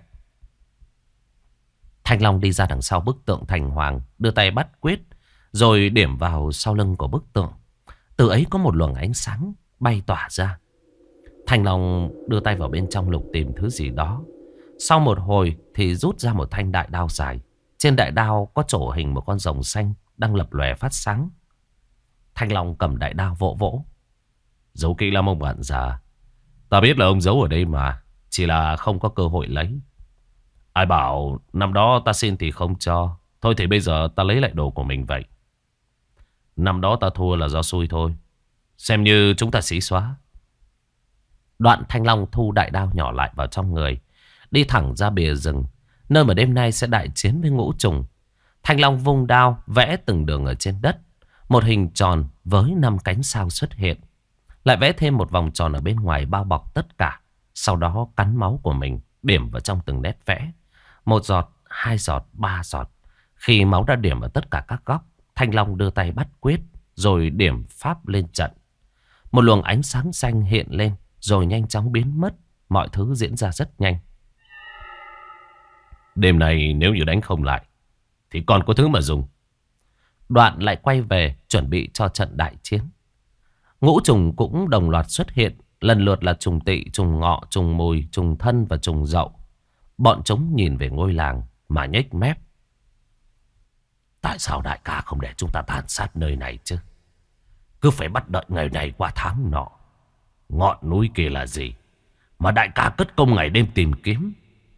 Thanh Long đi ra đằng sau bức tượng Thành Hoàng, đưa tay bắt quyết, rồi điểm vào sau lưng của bức tượng. Từ ấy có một luồng ánh sáng bay tỏa ra. Thanh Long đưa tay vào bên trong lục tìm thứ gì đó. Sau một hồi thì rút ra một thanh đại đao dài. Trên đại đao có trổ hình một con rồng xanh đang lập lòe phát sáng. Thanh Long cầm đại đao vỗ vỗ. Giấu kỹ lắm ông bạn già. Ta biết là ông giấu ở đây mà, chỉ là không có cơ hội lấy. Ai bảo năm đó ta xin thì không cho. Thôi thì bây giờ ta lấy lại đồ của mình vậy. Năm đó ta thua là do xui thôi. Xem như chúng ta xí xóa. Đoạn Thanh Long thu đại đao nhỏ lại vào trong người, đi thẳng ra bìa rừng, nơi mà đêm nay sẽ đại chiến với ngũ trùng. Thanh Long vung đao vẽ từng đường ở trên đất. Một hình tròn với năm cánh sao xuất hiện. Lại vẽ thêm một vòng tròn ở bên ngoài bao bọc tất cả. Sau đó cắn máu của mình điểm vào trong từng nét vẽ. Một giọt, hai giọt, ba giọt. Khi máu đã điểm ở tất cả các góc, Thanh Long đưa tay bắt quyết, rồi điểm pháp lên trận. Một luồng ánh sáng xanh hiện lên, rồi nhanh chóng biến mất. Mọi thứ diễn ra rất nhanh. Đêm nay nếu như đánh không lại thì còn có thứ mà dùng. Đoạn lại quay về chuẩn bị cho trận đại chiến. Ngũ trùng cũng đồng loạt xuất hiện. Lần lượt là trùng tỵ, trùng ngọ, trùng mùi, trùng thân và trùng dậu. Bọn chúng nhìn về ngôi làng mà nhếch mép. Tại sao đại ca không để chúng ta tàn sát nơi này chứ? Cứ phải bắt đợi ngày này qua tháng nọ. Ngọn núi kia là gì mà đại ca cất công ngày đêm tìm kiếm?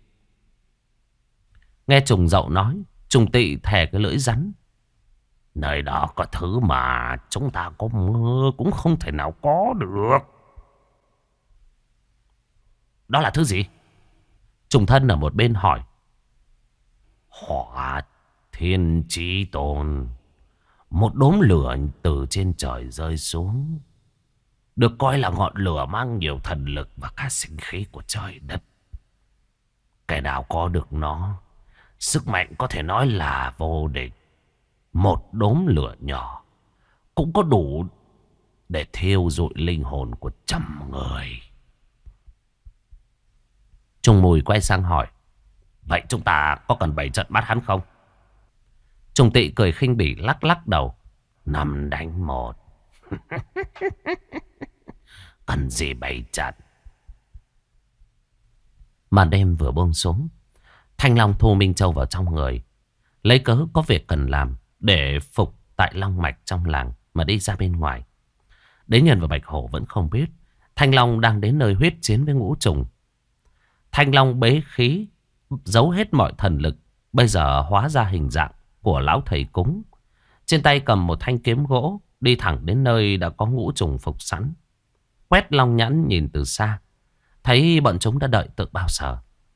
Nghe trùng dậu nói, trùng tỵ thè cái lưỡi rắn. Nơi đó có thứ mà chúng ta có mơ cũng không thể nào có được. Đó là thứ gì? Trùng thân ở một bên hỏi. Hỏa thiên chí tôn. Một đốm lửa từ trên trời rơi xuống. Được coi là ngọn lửa mang nhiều thần lực và cả sinh khí của trời đất. Kẻ nào có được nó, sức mạnh có thể nói là vô địch. Một đốm lửa nhỏ cũng có đủ để thiêu rụi linh hồn của trăm người. Trùng mùi quay sang hỏi. Vậy chúng ta có cần bày trận bắt hắn không? Trùng tỵ cười khinh bỉ lắc lắc đầu. Năm đánh một. Cần gì bày trận? Màn đêm vừa buông xuống. Thanh Long thu Minh Châu vào trong người, lấy cớ có việc cần làm để phục tại long mạch trong làng mà đi ra bên ngoài. Đế Nhân và Bạch Hổ vẫn không biết Thanh Long đang đến nơi huyết chiến với ngũ trùng. Thanh Long bế khí, giấu hết mọi thần lực, bây giờ hóa ra hình dạng của lão thầy cúng. Trên tay cầm một thanh kiếm gỗ, đi thẳng đến nơi đã có ngũ trùng phục sẵn. Quét long nhãn nhìn từ xa, thấy bọn chúng đã đợi từ bao giờ.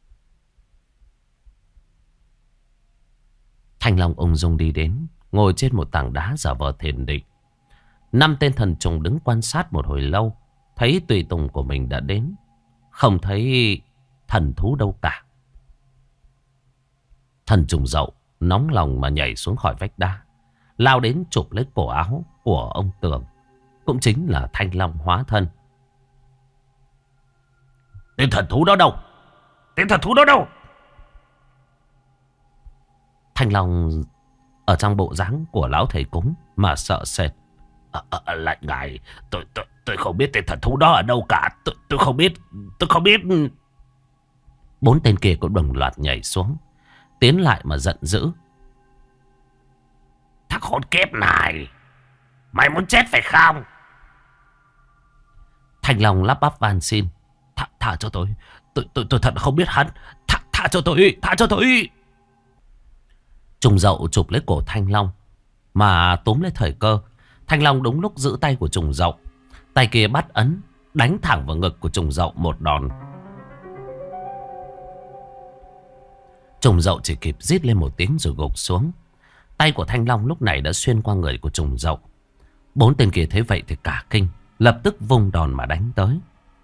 Thanh Long ung dung đi đến, ngồi trên một tảng đá giả vờ thiền định. Năm tên thần trùng đứng quan sát một hồi lâu, thấy tùy tùng của mình đã đến, không thấy thần thú đâu cả. Thần trùng dậu nóng lòng mà nhảy xuống khỏi vách đá, lao đến chụp lấy cổ áo của ông Tường, cũng chính là Thanh Long hóa thân. Tên thần thú đó đâu? Tên thần thú đó đâu? Thanh Long ở trong bộ dáng của lão thầy cúng mà sợ sệt. À, à, lại ngài, tôi, tôi, tôi không biết tên thần thú đó ở đâu cả. Tôi, tôi không biết, tôi không biết. Bốn tên kia cũng đồng loạt nhảy xuống, tiến lại mà giận dữ. Thằng khốn kiếp này, mày muốn chết phải không? Thanh Long lắp bắp van xin. Thả, thả cho tôi, tôi, tôi, tôi thật không biết hắn. Thả, thả cho tôi, thả cho tôi. Trùng Dậu chụp lấy cổ Thanh Long mà túm lấy thời cơ. Thanh Long đúng lúc giữ tay của Trùng Dậu. Tay kia bắt ấn, đánh thẳng vào ngực của Trùng Dậu một đòn. Trùng Dậu chỉ kịp rít lên một tiếng rồi gục xuống. Tay của Thanh Long lúc này đã xuyên qua người của Trùng Dậu. Bốn tên kia thấy vậy thì cả kinh, lập tức vung đòn mà đánh tới.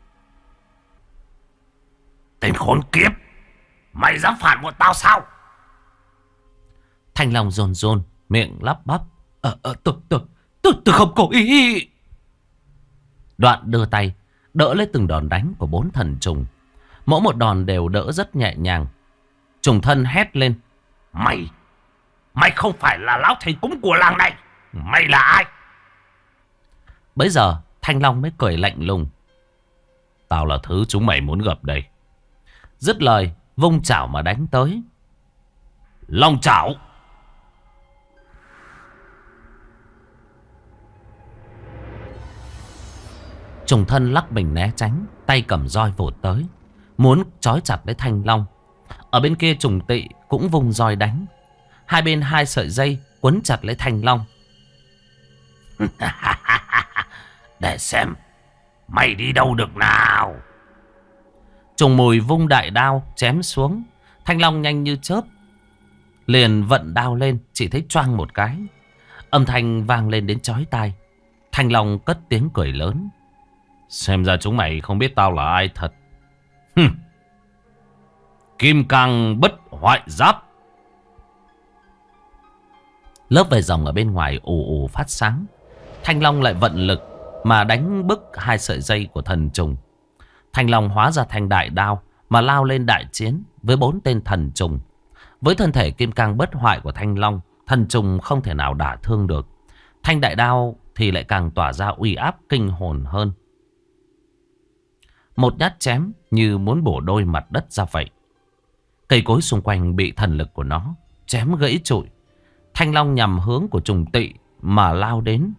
Tên khốn kiếp, mày dám phản bội tao sao? Thanh Long rôn rôn, miệng lắp bắp. Ờ, ờ, tôi, tôi, tôi, tôi không cố ý. Đoạn đưa tay, đỡ lấy từng đòn đánh của bốn thần trùng. Mỗi một đòn đều đỡ rất nhẹ nhàng. Trùng thân hét lên. Mày, mày không phải là lão thầy cúng của làng này. Mày là ai? Bấy giờ Thanh Long mới cười lạnh lùng. Tao là thứ chúng mày muốn gặp đây. Dứt lời, vung chảo mà đánh tới. Long chảo. Trùng thân lắc mình né tránh, tay cầm roi vụt tới, muốn trói chặt lấy Thanh Long. Ở bên kia Trùng Tị cũng vung roi đánh. Hai bên hai sợi dây quấn chặt lấy Thanh Long. Để xem mày đi đâu được nào. Trùng Mùi vung đại đao chém xuống. Thanh Long nhanh như chớp liền vận đao lên, chỉ thấy choang một cái. Âm thanh vang lên đến chói tai. Thanh Long cất tiếng cười lớn. Xem ra chúng mày không biết tao là ai thật. Hừm. Kim cang bất hoại giáp. Lớp vải rồng ở bên ngoài ù ù phát sáng. Thanh Long lại vận lực mà đánh bức hai sợi dây của thần trùng. Thanh Long hóa ra thanh đại đao mà lao lên đại chiến với bốn tên thần trùng. Với thân thể kim cang bất hoại của Thanh Long, thần trùng không thể nào đả thương được. Thanh đại đao thì lại càng tỏa ra uy áp kinh hồn hơn. Một nhát chém như muốn bổ đôi mặt đất ra vậy. Cây cối xung quanh bị thần lực của nó chém gãy trụi. Thanh Long nhằm hướng của Trùng Tị mà lao đến.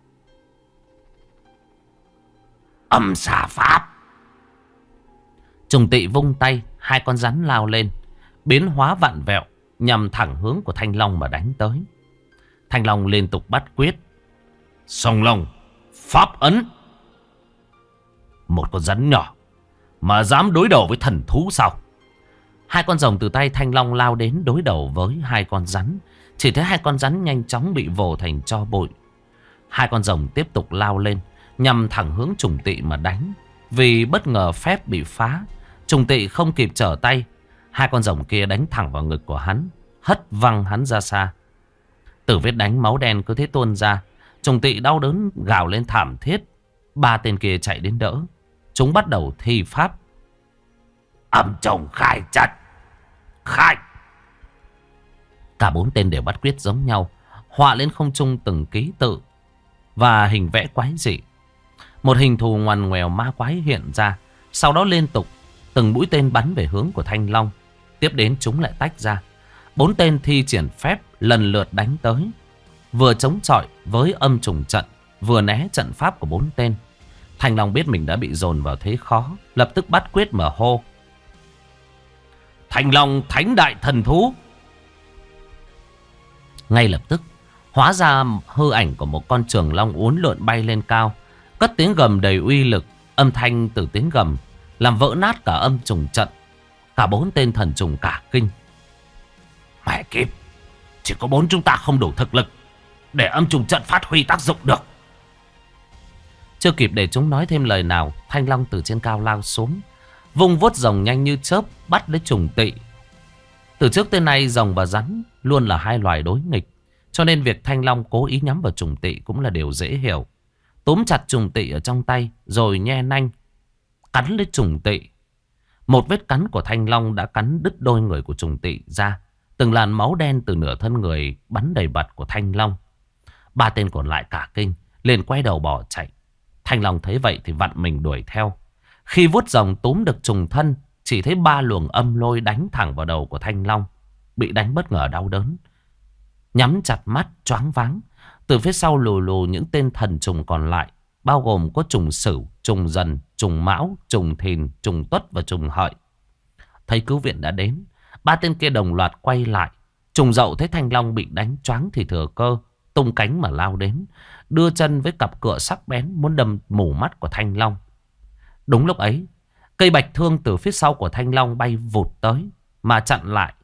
Âm xà pháp. Trùng Tị vung tay, hai con rắn lao lên, biến hóa vặn vẹo nhằm thẳng hướng của Thanh Long mà đánh tới. Thanh Long liên tục bắt quyết. Song Long pháp ấn. Một con rắn nhỏ mà dám đối đầu với thần thú sao? Hai con rồng từ tay Thanh Long lao đến đối đầu với hai con rắn. Chỉ thấy hai con rắn nhanh chóng bị vồ thành tro bụi. Hai con rồng tiếp tục lao lên nhằm thẳng hướng Trùng Tị mà đánh. Vì bất ngờ phép bị phá, Trùng Tị không kịp trở tay. Hai con rồng kia đánh thẳng vào ngực của hắn, hất văng hắn ra xa. Từ vết đánh máu đen cứ thế tuôn ra. Trùng Tị đau đớn gào lên thảm thiết. Ba tên kia chạy đến đỡ. Chúng bắt đầu thi pháp. Âm chồng khai trận. Khai. Cả bốn tên đều bắt quyết giống nhau, họa lên không trung từng ký tự và hình vẽ quái dị. Một hình thù ngoằn ngoèo ma quái hiện ra. Sau đó liên tục từng mũi tên bắn về hướng của Thanh Long. Tiếp đến chúng lại tách ra. Bốn tên thi triển phép lần lượt đánh tới, vừa chống chọi với âm trùng trận, vừa né trận pháp của bốn tên. Thanh Long biết mình đã bị dồn vào thế khó, lập tức bắt quyết mở hô. Thanh Long thánh đại thần thú. Ngay lập tức hóa ra hư ảnh của một con trường long uốn lượn bay lên cao, cất tiếng gầm đầy uy lực. Âm thanh từ tiếng gầm làm vỡ nát cả âm trùng trận. Cả bốn tên thần trùng cả kinh. Mẹ kiếp, chỉ có bốn chúng ta không đủ thực lực để âm trùng trận phát huy tác dụng được. Chưa kịp để chúng nói thêm lời nào, Thanh Long từ trên cao lao xuống, vung vuốt rồng nhanh như chớp bắt lấy Trùng Tị. Từ trước tới nay rồng và rắn luôn là hai loài đối nghịch, cho nên việc Thanh Long cố ý nhắm vào Trùng Tị cũng là điều dễ hiểu. Túm chặt Trùng Tị ở trong tay rồi nhe nanh cắn lấy Trùng Tị. Một vết cắn của Thanh Long đã cắn đứt đôi người của Trùng Tị ra. Từng làn máu đen từ nửa thân người bắn đầy bật của Thanh Long. Ba tên còn lại cả kinh, liền quay đầu bỏ chạy. Thanh Long thấy vậy thì vặn mình đuổi theo. Khi vuốt rồng túm được trùng thân, chỉ thấy ba luồng âm lôi đánh thẳng vào đầu của Thanh Long. Bị đánh bất ngờ đau đớn, nhắm chặt mắt choáng váng. Từ phía sau lù lù những tên thần trùng còn lại, bao gồm có trùng Sửu, trùng Dần, trùng Mão, trùng Thìn, trùng Tuất và trùng Hợi. Thấy cứu viện đã đến, ba tên kia đồng loạt quay lại, Trùng Dậu thấy Thanh Long bị đánh choáng thì thừa cơ tung cánh mà lao đến, đưa chân với cặp cựa sắc bén muốn đâm mù mắt của Thanh Long. Đúng lúc ấy, cây bạch thương từ phía sau của Thanh Long bay vụt tới mà chặn lại.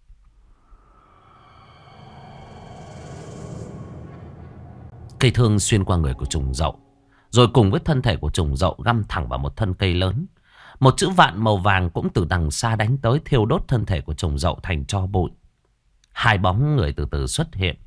Cây thương xuyên qua người của Trùng Dậu, rồi cùng với thân thể của Trùng Dậu găm thẳng vào một thân cây lớn. Một chữ vạn màu vàng cũng từ đằng xa đánh tới, thiêu đốt thân thể của Trùng Dậu thành tro bụi. Hai bóng người từ từ xuất hiện.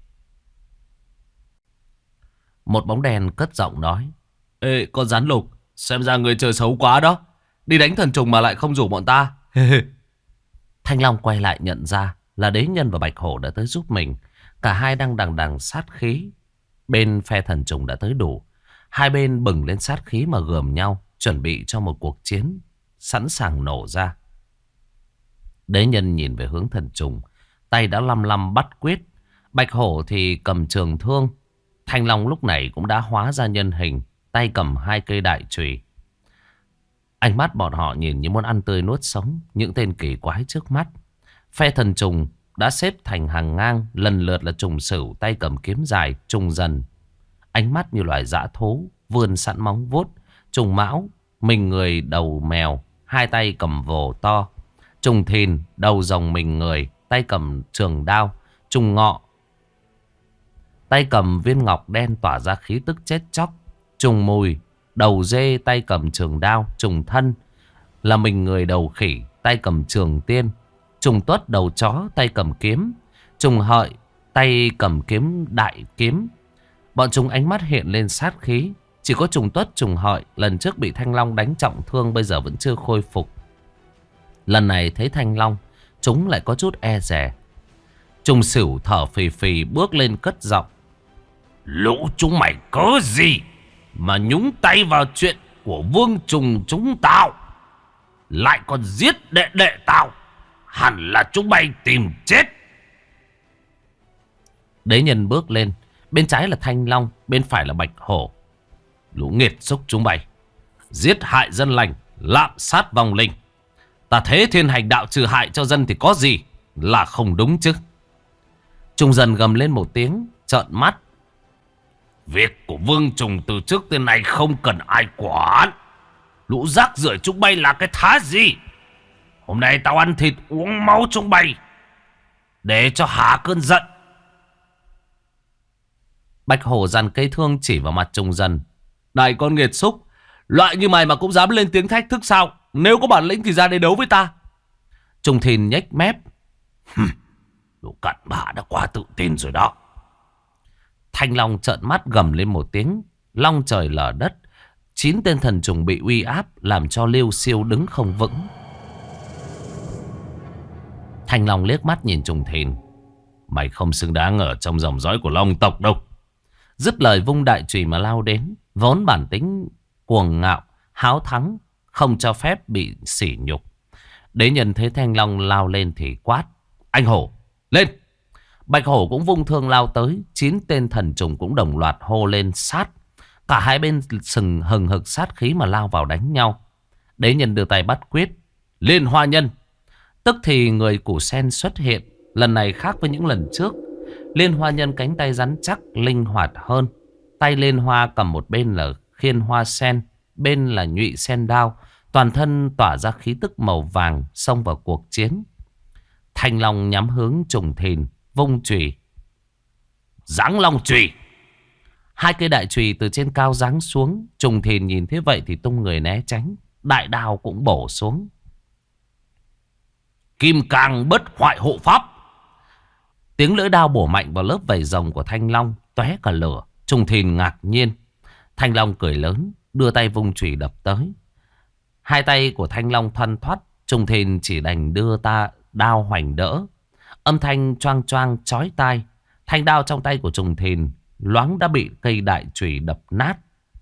Một bóng đen cất giọng nói: Ê con rắn lục, xem ra người chơi xấu quá đó, đi đánh thần trùng mà lại không rủ bọn ta. Thanh Long quay lại nhận ra là Đế Nhân và Bạch Hổ đã tới giúp mình. Cả hai đang đằng đằng sát khí. Bên phe thần trùng đã tới đủ. Hai bên bừng lên sát khí mà gườm nhau, chuẩn bị cho một cuộc chiến sẵn sàng nổ ra. Đế Nhân nhìn về hướng thần trùng, tay đã lăm lăm bắt quyết. Bạch Hổ thì cầm trường thương. Thanh Long lúc này cũng đã hóa ra nhân hình, tay cầm hai cây đại chùy. Ánh mắt bọn họ nhìn như muốn ăn tươi nuốt sống những tên kỳ quái trước mắt. Phe thần trùng đã xếp thành hàng ngang, lần lượt là Trùng Sửu tay cầm kiếm dài, Trùng Dần ánh mắt như loài dã thú vươn sẵn móng vuốt, Trùng Mão mình người đầu mèo, hai tay cầm vồ to, Trùng Thìn đầu rồng mình người, tay cầm trường đao, Trùng Ngọ tay cầm viên ngọc đen tỏa ra khí tức chết chóc, Trùng Mùi đầu dê tay cầm trường đao, Trùng Thân là mình người đầu khỉ tay cầm trường tiên, Trùng Tuất đầu chó tay cầm kiếm, Trùng Hợi tay cầm kiếm đại kiếm. Bọn chúng ánh mắt hiện lên sát khí. Chỉ có Trùng Tuất, Trùng Hợi lần trước bị Thanh Long đánh trọng thương bây giờ vẫn chưa khôi phục. Lần này thấy Thanh Long, chúng lại có chút e dè. Trùng Sửu thở phì phì bước lên cất giọng: Lũ chúng mày cớ gì mà nhúng tay vào chuyện của vương trùng chúng tao, lại còn giết đệ đệ tao? Hẳn là chúng mày tìm chết. Đế Nhân bước lên, bên trái là Thanh Long, bên phải là Bạch Hổ. Lũ nghiệt xúc chúng mày, giết hại dân lành, lạm sát vong linh. Ta thế thiên hành đạo trừ hại cho dân thì có gì là không đúng chứ? Trùng Dần gầm lên một tiếng, trợn mắt: Việc của vương trùng từ trước tới nay không cần ai quản. Lũ rác rưởi chúng bay là cái thá gì? Hôm nay tao ăn thịt uống máu chúng bay để cho hạ cơn giận. Bạch Hổ giằng cây thương chỉ vào mặt Trùng Dần: Này con nghiệt xúc, loại như mày mà cũng dám lên tiếng thách thức sao? Nếu có bản lĩnh thì ra đây đấu với ta. Trùng Thìn nhếch mép: Lũ cặn bã đã quá tự tin rồi đó. Thanh Long trợn mắt gầm lên một tiếng, long trời lở đất. Chín tên thần trùng bị uy áp làm cho liêu siêu đứng không vững. Thanh Long liếc mắt nhìn Trùng Thìn: Mày không xứng đáng ở trong dòng dõi của Long tộc đâu. Dứt lời vung đại chùy mà lao đến. Vốn bản tính cuồng ngạo, háo thắng, không cho phép bị sỉ nhục. Đế Nhân thấy Thanh Long lao lên thì quát: Anh Hổ, lên! Bạch Hổ cũng vung thương lao tới. Chín tên thần trùng cũng đồng loạt hô lên sát. Cả hai bên sừng hừng hực sát khí mà lao vào đánh nhau. Đế Nhân đưa tay bắt quyết: Liên Hoa Nhân! Tức thì người củ sen xuất hiện. Lần này khác với những lần trước. Liên Hoa Nhân cánh tay rắn chắc, linh hoạt hơn. Tay Liên Hoa cầm một bên là khiên hoa sen, bên là nhụy sen đao. Toàn thân tỏa ra khí tức màu vàng, xông vào cuộc chiến. Thanh Long nhắm hướng Trùng Thìn, vung chùy: Giáng Long chùy! Hai cây đại chùy từ trên cao giáng xuống. Trùng Thìn nhìn thế vậy thì tung người né tránh. Đại đao cũng bổ xuống. Kim Cang Bất Hoại Hộ Pháp! Tiếng lưỡi đao bổ mạnh vào lớp vảy rồng của Thanh Long, tóe cả lửa. Trùng Thìn ngạc nhiên. Thanh Long cười lớn, đưa tay vung chùy đập tới. Hai tay của Thanh Long thoăn thoắt. Trùng Thìn chỉ đành đưa ta đao hoành đỡ. Âm thanh choang choang chói tai. Thanh đao trong tay của Trùng Thìn loáng đã bị cây đại chùy đập nát.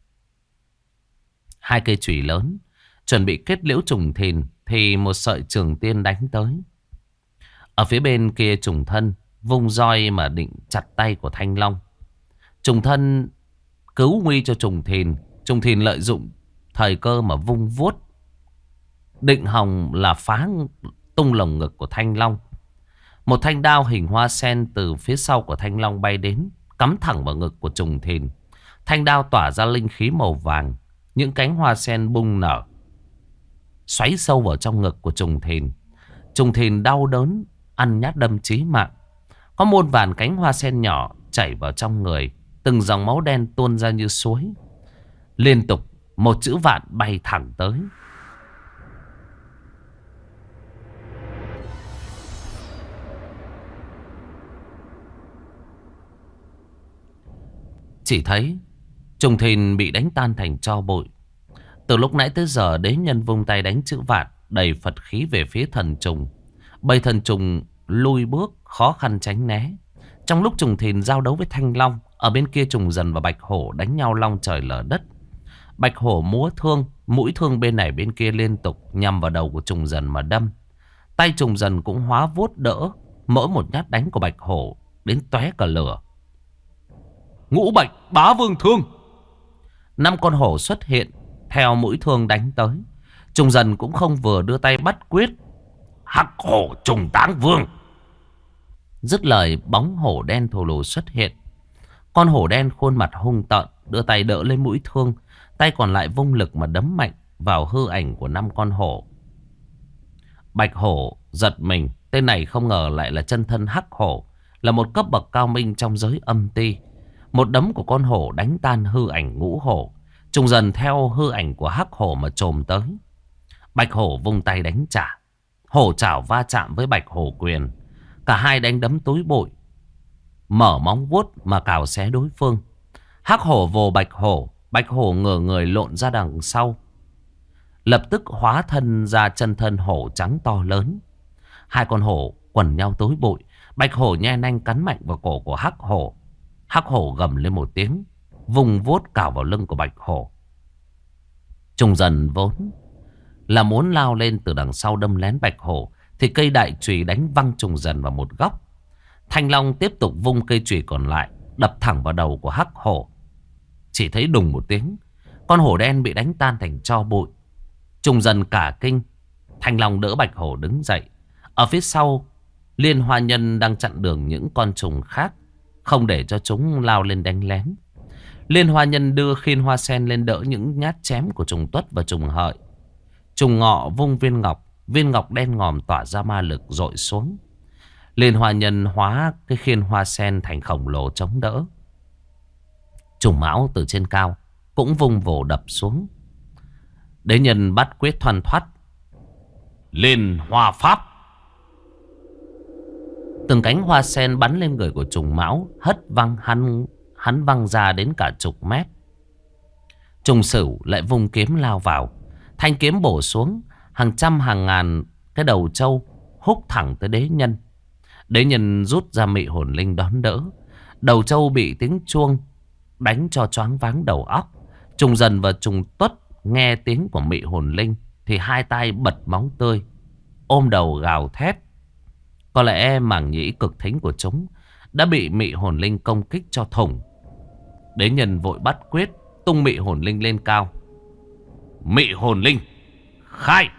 Hai cây chùy lớn chuẩn bị kết liễu Trùng Thìn thì một sợi trường tiên đánh tới. Ở phía bên kia Trùng Thân vung roi mà định chặt tay của Thanh Long. Trùng Thân cứu nguy cho Trùng Thìn. Trùng Thìn lợi dụng thời cơ mà vung vuốt, định hòng là phá tung lồng ngực của Thanh Long. Một thanh đao hình hoa sen từ phía sau của Thanh Long bay đến, cắm thẳng vào ngực của Trùng Thìn. Thanh đao tỏa ra linh khí màu vàng, những cánh hoa sen bung nở, xoáy sâu vào trong ngực của Trùng Thìn. Trùng Thìn đau đớn, ăn nhát đâm chí mạng. Có muôn vàn cánh hoa sen nhỏ chảy vào trong người, từng dòng máu đen tuôn ra như suối. Liên tục một chữ vạn bay thẳng tới. Chỉ thấy Trùng Thìn bị đánh tan thành tro bụi. Từ lúc nãy tới giờ, đế nhân vung tay đánh chữ vạn, đầy Phật khí về phía thần trùng. Bầy thần trùng lui bước, khó khăn tránh né. Trong lúc Trùng Thìn giao đấu với Thanh Long, ở bên kia Trùng Dần và Bạch Hổ đánh nhau long trời lở đất. Bạch Hổ múa thương, mũi thương bên này bên kia liên tục nhằm vào đầu của Trùng Dần mà đâm. Tay Trùng Dần cũng hóa vuốt đỡ, mỗi một nhát đánh của Bạch Hổ đến tóe cả lửa. Ngũ Bạch Bá Vương Thương. Năm con hổ xuất hiện theo mũi thương đánh tới. Trùng Dần cũng không vừa đưa tay bắt quyết. Hắc hổ trùng táng vương. Dứt lời, bóng hổ đen thù lù xuất hiện. Con hổ đen khuôn mặt hung tợn đưa tay đỡ lên mũi thương, tay còn lại vung lực mà đấm mạnh vào hư ảnh của năm con hổ. Bạch Hổ giật mình, tên này không ngờ lại là chân thân Hắc Hổ, là một cấp bậc cao minh trong giới âm ti. Một đấm của con hổ đánh tan hư ảnh ngũ hổ. Trùng Dần theo hư ảnh của Hắc Hổ mà chồm tới. Bạch Hổ vung tay đánh trả. Hổ chảo va chạm với Bạch Hổ quyền. Cả hai đánh đấm túi bụi, mở móng vuốt mà cào xé đối phương. Hắc Hổ vồ Bạch Hổ. Bạch Hổ ngửa người lộn ra đằng sau, lập tức hóa thân ra chân thân hổ trắng to lớn. Hai con hổ quần nhau tối bụi. Bạch Hổ nhe nanh cắn mạnh vào cổ của Hắc Hổ. Hắc Hổ gầm lên một tiếng, vùng vuốt cào vào lưng của Bạch Hổ. Trùng Dần vốn là muốn lao lên từ đằng sau đâm lén Bạch Hổ, thì cây đại chùy đánh văng Trùng Dần vào một góc. Thanh Long tiếp tục vung cây chùy còn lại đập thẳng vào đầu của Hắc Hổ. Chỉ thấy đùng một tiếng, con hổ đen bị đánh tan thành tro bụi. Trùng Dần cả kinh. Thanh Long đỡ Bạch Hổ đứng dậy. Ở phía sau, Liên Hoa Nhân đang chặn đường những con trùng khác, không để cho chúng lao lên đánh lén. Liên Hoa Nhân đưa khiên hoa sen lên đỡ những nhát chém của trùng Tuất và trùng Hợi. Trùng Ngọ vung viên ngọc, viên ngọc đen ngòm tỏa ra ma lực dội xuống. Liên Hoa Nhân hóa cái khiên hoa sen thành khổng lồ chống đỡ. Trùng Mão từ trên cao cũng vung vồ đập xuống. Đế nhân bắt quyết thoăn thoắt. Liên Hoa Pháp. Từng cánh hoa sen bắn lên người của Trùng Mão, hất văng hắn, hắn văng ra đến cả chục mét. Trùng Sửu lại vung kiếm lao vào. Thanh kiếm bổ xuống, hàng trăm hàng ngàn cái đầu trâu húc thẳng tới đế nhân. Đế nhân rút ra mị hồn linh đón đỡ. Đầu trâu bị tiếng chuông đánh cho choáng váng đầu óc. Trùng Dần và Trùng Tuất nghe tiếng của mị hồn linh thì hai tay bật máu tươi, ôm đầu gào thét. Có lẽ màng nhĩ cực thính của chúng đã bị mị hồn linh công kích cho thủng. Đế nhân vội bắt quyết, tung mị hồn linh lên cao. Mị hồn linh khai.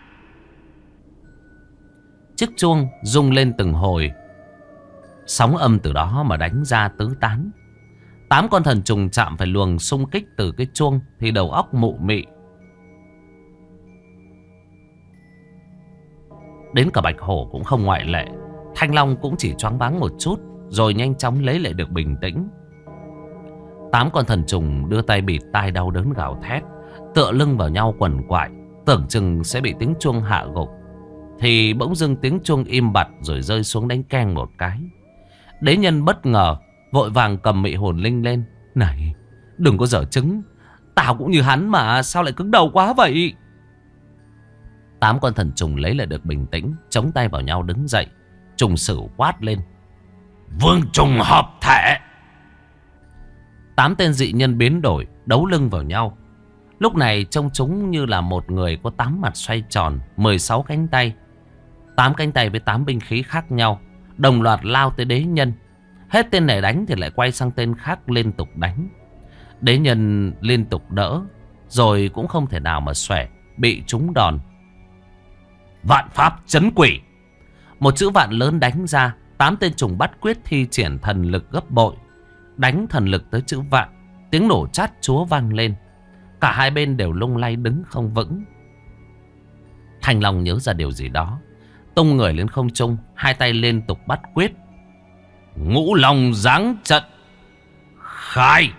Chiếc chuông rung lên từng hồi, sóng âm từ đó mà đánh ra tứ tán. Tám con thần trùng chạm phải luồng xung kích từ cái chuông thì đầu óc mụ mị. Đến cả Bạch Hổ cũng không ngoại lệ. Thanh Long cũng chỉ choáng váng một chút, rồi nhanh chóng lấy lại được bình tĩnh. Tám con thần trùng đưa tay bịt tai đau đớn gào thét, tựa lưng vào nhau quằn quại, tưởng chừng sẽ bị tiếng chuông hạ gục. Thì bỗng dưng tiếng chuông im bặt rồi rơi xuống đánh keng một cái. Đế nhân bất ngờ vội vàng cầm mị hồn linh lên. Này, đừng có dở trứng, tao cũng như hắn mà, sao lại cứng đầu quá vậy? Tám con thần trùng lấy lại được bình tĩnh, chống tay vào nhau đứng dậy. Trùng Sửu quát lên. Vương trùng hợp thể. Tám tên dị nhân biến đổi, đấu lưng vào nhau. Lúc này trông chúng như là một người có tám mặt xoay tròn, mười sáu cánh tay. Tám cánh tay với tám binh khí khác nhau, đồng loạt lao tới đế nhân. Hết tên này đánh thì lại quay sang tên khác liên tục đánh. Đế nhân liên tục đỡ, rồi cũng không thể nào mà xòe, bị trúng đòn. Vạn pháp chấn quỷ. Một chữ vạn lớn đánh ra, Tám tên trùng bắt quyết thi triển thần lực gấp bội, đánh thần lực tới chữ vạn. Tiếng nổ chát chúa vang lên. Cả hai bên đều lung lay đứng không vững. Thanh Long nhớ ra điều gì đó, tung người lên không trung, hai tay liên tục bắt quyết. Ngũ Long giáng trận, khai.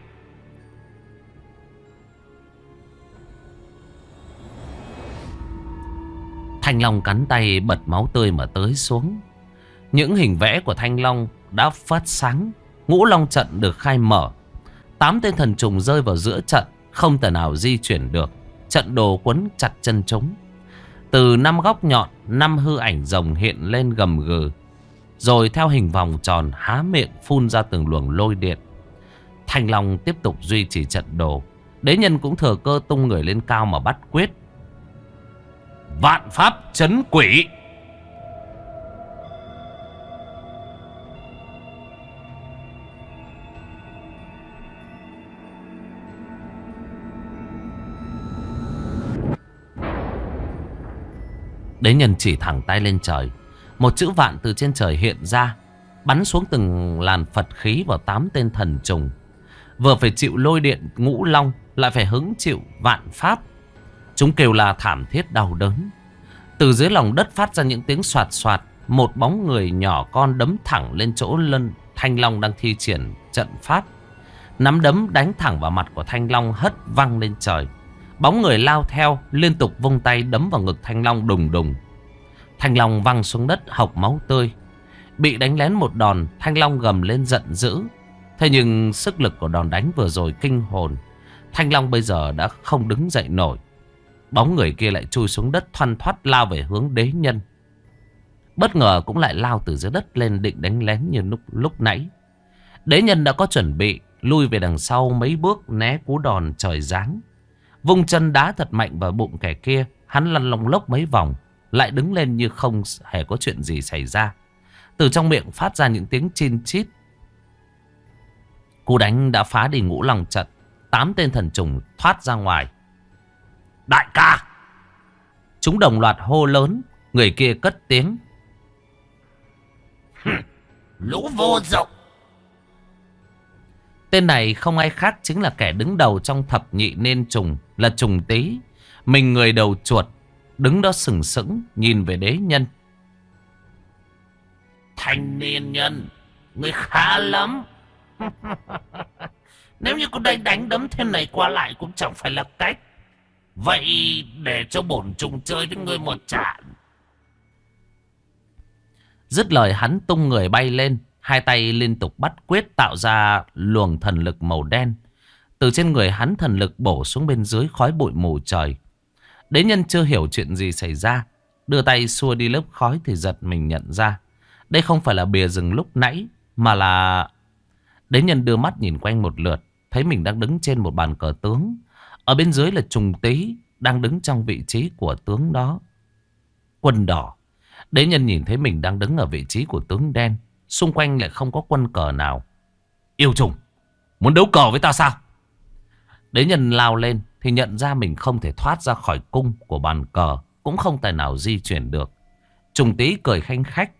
Thanh Long cắn tay, bật máu tươi mà tới xuống. Những hình vẽ của Thanh Long đã phát sáng. Ngũ Long trận được khai mở. Tám tên thần trùng rơi vào giữa trận, không thể nào di chuyển được. Trận đồ quấn chặt chân chúng. Từ năm góc nhọn, năm hư ảnh rồng hiện lên gầm gừ, rồi theo hình vòng tròn há miệng phun ra từng luồng lôi điện. Thanh Long tiếp tục duy trì trận đồ. Đế nhân cũng thừa cơ tung người lên cao mà bắt quyết. Vạn pháp trấn quỷ. Đế nhân chỉ thẳng tay lên trời. Một chữ vạn từ trên trời hiện ra, bắn xuống từng làn Phật khí vào tám tên thần trùng. Vừa phải chịu lôi điện Ngũ Long, lại phải hứng chịu vạn pháp. Chúng kêu la thảm thiết đau đớn. Từ dưới lòng đất phát ra những tiếng soạt soạt. Một bóng người nhỏ con đấm thẳng lên chỗ lân Thanh Long đang thi triển trận pháp. Nắm đấm đánh thẳng vào mặt của Thanh Long, hất văng lên trời. Bóng người lao theo, liên tục vung tay đấm vào ngực Thanh Long đùng đùng. Thanh Long văng xuống đất hộc máu tươi. Bị đánh lén một đòn, Thanh Long gầm lên giận dữ. Thế nhưng sức lực của đòn đánh vừa rồi kinh hồn. Thanh Long bây giờ đã không đứng dậy nổi. Bóng người kia lại chui xuống đất thoăn thoắt lao về hướng đế nhân. Bất ngờ cũng lại lao từ dưới đất lên định đánh lén như lúc, lúc nãy. Đế nhân đã có chuẩn bị, lui về đằng sau mấy bước né cú đòn trời giáng. Vung chân đá thật mạnh vào bụng kẻ kia. Hắn lăn lông lốc mấy vòng, lại đứng lên như không hề có chuyện gì xảy ra. Từ trong miệng phát ra những tiếng chin chít. Cú đánh đã phá đi Ngũ Long trận. Tám tên thần trùng thoát ra ngoài. Đại ca! Chúng đồng loạt hô lớn. Người kia cất tiếng. Lũ vô dụng! Tên này không ai khác chính là kẻ đứng đầu trong thập nhị nên trùng, là Trùng Tý. Mình người đầu chuột, đứng đó sừng sững nhìn về đế nhân. Thanh niên nhân, người khá lắm. Nếu như có đánh đánh đấm thế này qua lại cũng chẳng phải là cách. Vậy để cho bổn trùng chơi với ngươi một trận. Dứt lời hắn tung người bay lên. Hai tay liên tục bắt quyết tạo ra luồng thần lực màu đen. Từ trên người hắn thần lực bổ xuống bên dưới khói bụi mù trời. Đế nhân chưa hiểu chuyện gì xảy ra. Đưa tay xua đi lớp khói thì giật mình nhận ra. Đây không phải là bìa rừng lúc nãy, mà là... Đế nhân đưa mắt nhìn quanh một lượt. Thấy mình đang đứng trên một bàn cờ tướng. Ở bên dưới là Trùng Tý đang đứng trong vị trí của tướng đó. Quân đỏ. Đế nhân nhìn thấy mình đang đứng ở vị trí của tướng đen. Xung quanh lại không có quân cờ nào. Yêu trùng, muốn đấu cờ với ta sao? Đế nhân lao lên thì nhận ra mình không thể thoát ra khỏi cung của bàn cờ, cũng không tài nào di chuyển được. Trùng Tý cười khanh khách.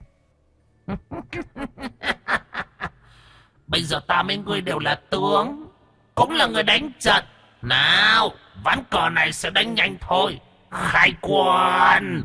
Bây giờ ta mấy người đều là tướng, cũng là người đánh trận. Nào, ván cờ này sẽ đánh nhanh thôi. Khai quân!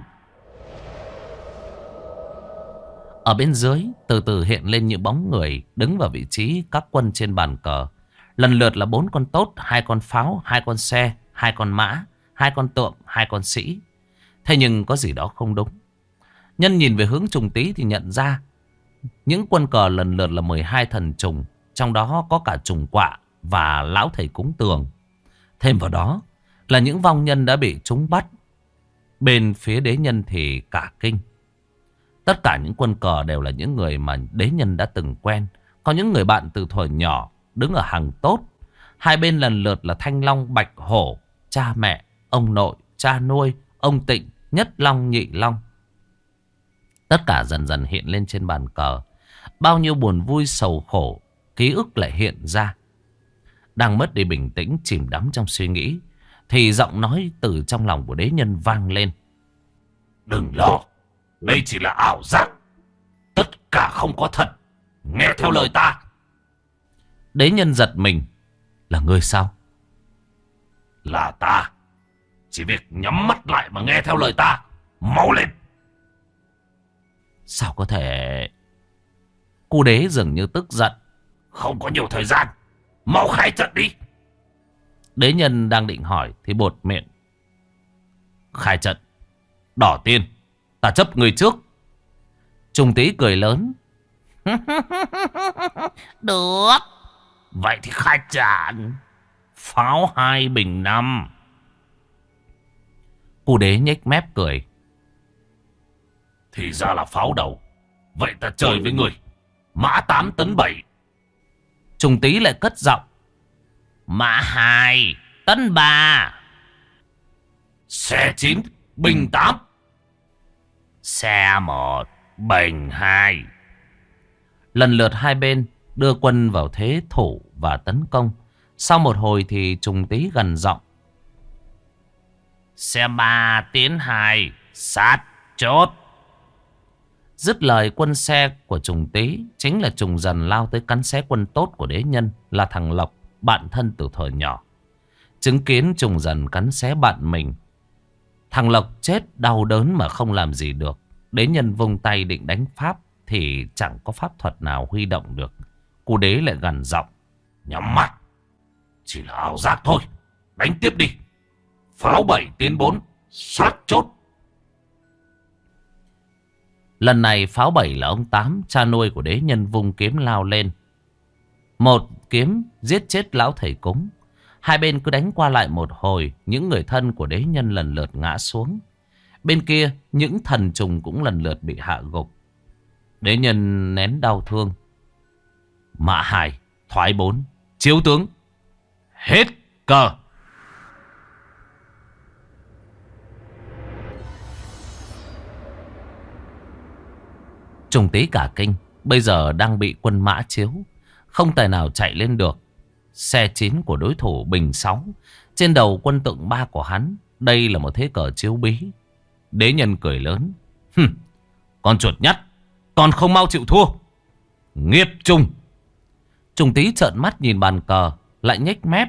Ở bên dưới từ từ hiện lên những bóng người đứng vào vị trí các quân trên bàn cờ. Lần lượt là bốn con tốt, hai con pháo, hai con xe, hai con mã, hai con tượng, hai con sĩ. Thế nhưng có gì đó không đúng. Nhân nhìn về hướng Trùng Tý thì nhận ra những quân cờ lần lượt là mười hai thần trùng, trong đó có cả trùng quạ và lão thầy cúng tường. Thêm vào đó là những vong nhân đã bị chúng bắt. Bên phía đế nhân thì cả kinh. Tất cả những quân cờ đều là những người mà đế nhân đã từng quen. Có những người bạn từ thuở nhỏ đứng ở hàng tốt. Hai bên lần lượt là Thanh Long, Bạch Hổ, cha mẹ, ông nội, cha nuôi, ông Tịnh, Nhất Long, Nhị Long. Tất cả dần dần hiện lên trên bàn cờ. Bao nhiêu buồn vui sầu khổ, ký ức lại hiện ra. Đang mất đi bình tĩnh, chìm đắm trong suy nghĩ, thì giọng nói từ trong lòng của đế nhân vang lên. Đừng lo, đây chỉ là ảo giác. Tất cả không có thật. Nghe theo lời ta. Đế nhân giật mình. Là ngươi sao? Là ta. Chỉ việc nhắm mắt lại mà nghe theo lời ta. Mau lên. Sao có thể? Cu đế dường như tức giận. Không có nhiều thời gian. Mau khai trận đi. Đế nhân đang định hỏi thì bột miệng. Khai trận. Đỏ tiên. Ta chấp người trước. Trùng Tý cười lớn. Được. Vậy thì khai trận. Pháo hai bình năm. Cu đế nhếch mép cười. Thì ra là pháo đầu. Vậy ta chơi với người. Mã tám tấn bảy. Trùng Tý lại cất giọng. Mã hai tấn ba. Xe chín bình tám. Xe một bình hai. Lần lượt hai bên đưa quân vào thế thủ và tấn công. Sau một hồi thì Trùng Tý gần giọng. Xe ba tiến hai. Sát chốt. Dứt lời, quân xe của Trùng Tý chính là Trùng Dần lao tới cắn xé quân tốt của đế nhân là thằng Lộc, bạn thân từ thuở nhỏ. Chứng kiến Trùng Dần cắn xé bạn mình, thằng Lộc chết đau đớn mà không làm gì được. Đế nhân vung tay định đánh pháp thì chẳng có pháp thuật nào huy động được. Cu đế lại gằn giọng. Nhắm mắt. Chỉ là ảo giác thôi. Đánh tiếp đi. Pháo bảy tiến bốn. Sát chốt. Lần này pháo bảy là ông Tám, cha nuôi của đế nhân, vung kiếm lao lên. Một kiếm giết chết lão thầy cúng. Hai bên cứ đánh qua lại một hồi. Những người thân của đế nhân lần lượt ngã xuống. Bên kia những thần trùng cũng lần lượt bị hạ gục. Đế nhân nén đau thương. Mã hai, thoái bốn, chiếu tướng. Hết cờ. Trùng Tý cả kinh. Bây giờ đang bị quân mã chiếu, không tài nào chạy lên được. Xe chín của đối thủ bình sáu. Trên đầu quân tượng ba của hắn. Đây là một thế cờ chiếu bí. Đế nhân cười lớn. Hừm, con chuột nhắt, còn không mau chịu thua. Nghiệp trùng. Trùng Tý trợn mắt nhìn bàn cờ, lại nhếch mép.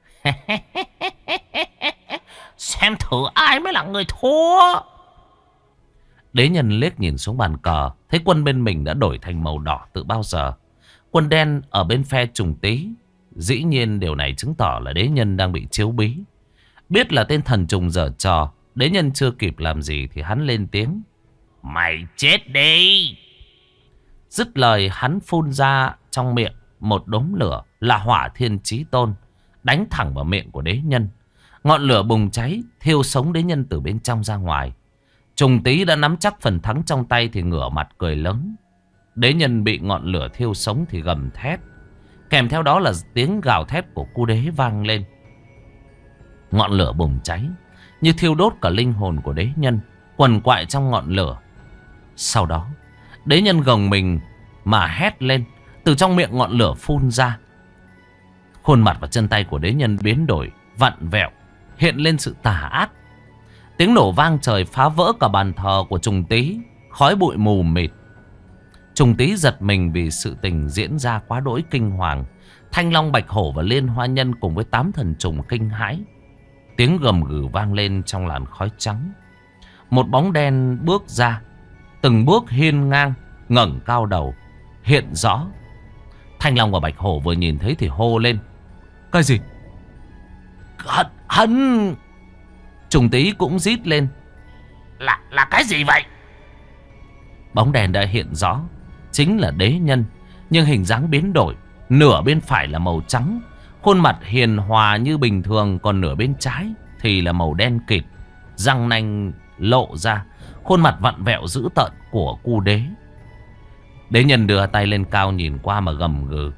Xem thử ai mới là người thua. Đế nhân liếc nhìn xuống bàn cờ, thấy quân bên mình đã đổi thành màu đỏ từ bao giờ. Quân đen ở bên phe Trùng Tý. Dĩ nhiên điều này chứng tỏ là đế nhân đang bị chiếu bí. Biết là tên thần trùng giở trò, đế nhân chưa kịp làm gì thì hắn lên tiếng. Mày chết đi. Dứt lời, hắn phun ra trong miệng một đốm lửa là Hỏa Thiên Chí Tôn, đánh thẳng vào miệng của đế nhân. Ngọn lửa bùng cháy, thiêu sống đế nhân từ bên trong ra ngoài. Trùng Tý đã nắm chắc phần thắng trong tay thì ngửa mặt cười lớn. Đế nhân bị ngọn lửa thiêu sống thì gầm thét. Kèm theo đó là tiếng gào thét của cu đế vang lên. Ngọn lửa bùng cháy như thiêu đốt cả linh hồn của đế nhân, quằn quại trong ngọn lửa. Sau đó đế nhân gồng mình mà hét lên. Từ trong miệng ngọn lửa phun ra. Khuôn mặt và chân tay của đế nhân biến đổi, vặn vẹo, hiện lên sự tà ác. Tiếng nổ vang trời phá vỡ cả bàn thờ của Trùng Tý. Khói bụi mù mịt. Trùng Tý giật mình vì sự tình diễn ra quá đỗi kinh hoàng. Thanh Long, Bạch Hổ và Liên Hoa Nhân cùng với tám thần trùng kinh hãi. Tiếng gầm gừ vang lên trong làn khói trắng. Một bóng đen bước ra, từng bước hiên ngang, ngẩng cao đầu, hiện rõ. Thanh Long và Bạch Hổ vừa nhìn thấy thì hô lên. Cái gì? Hắn, hắn... Trùng Tý cũng rít lên. Là, là cái gì vậy? Bóng đèn đã hiện rõ, chính là đế nhân, nhưng hình dáng biến đổi. Nửa bên phải là màu trắng, khuôn mặt hiền hòa như bình thường. Còn nửa bên trái thì là màu đen kịt, răng nanh lộ ra, khuôn mặt vặn vẹo dữ tợn của cu đế. Đế nhân đưa tay lên cao nhìn qua mà gầm gừ.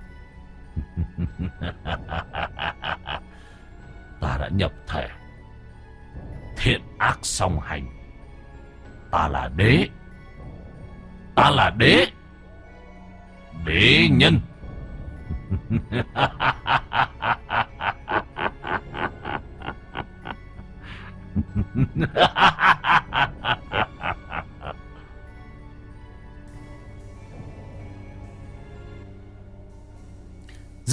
Ta đã nhập thể, thiện ác song hành. Ta là đế. Ta là đế. Đế nhân.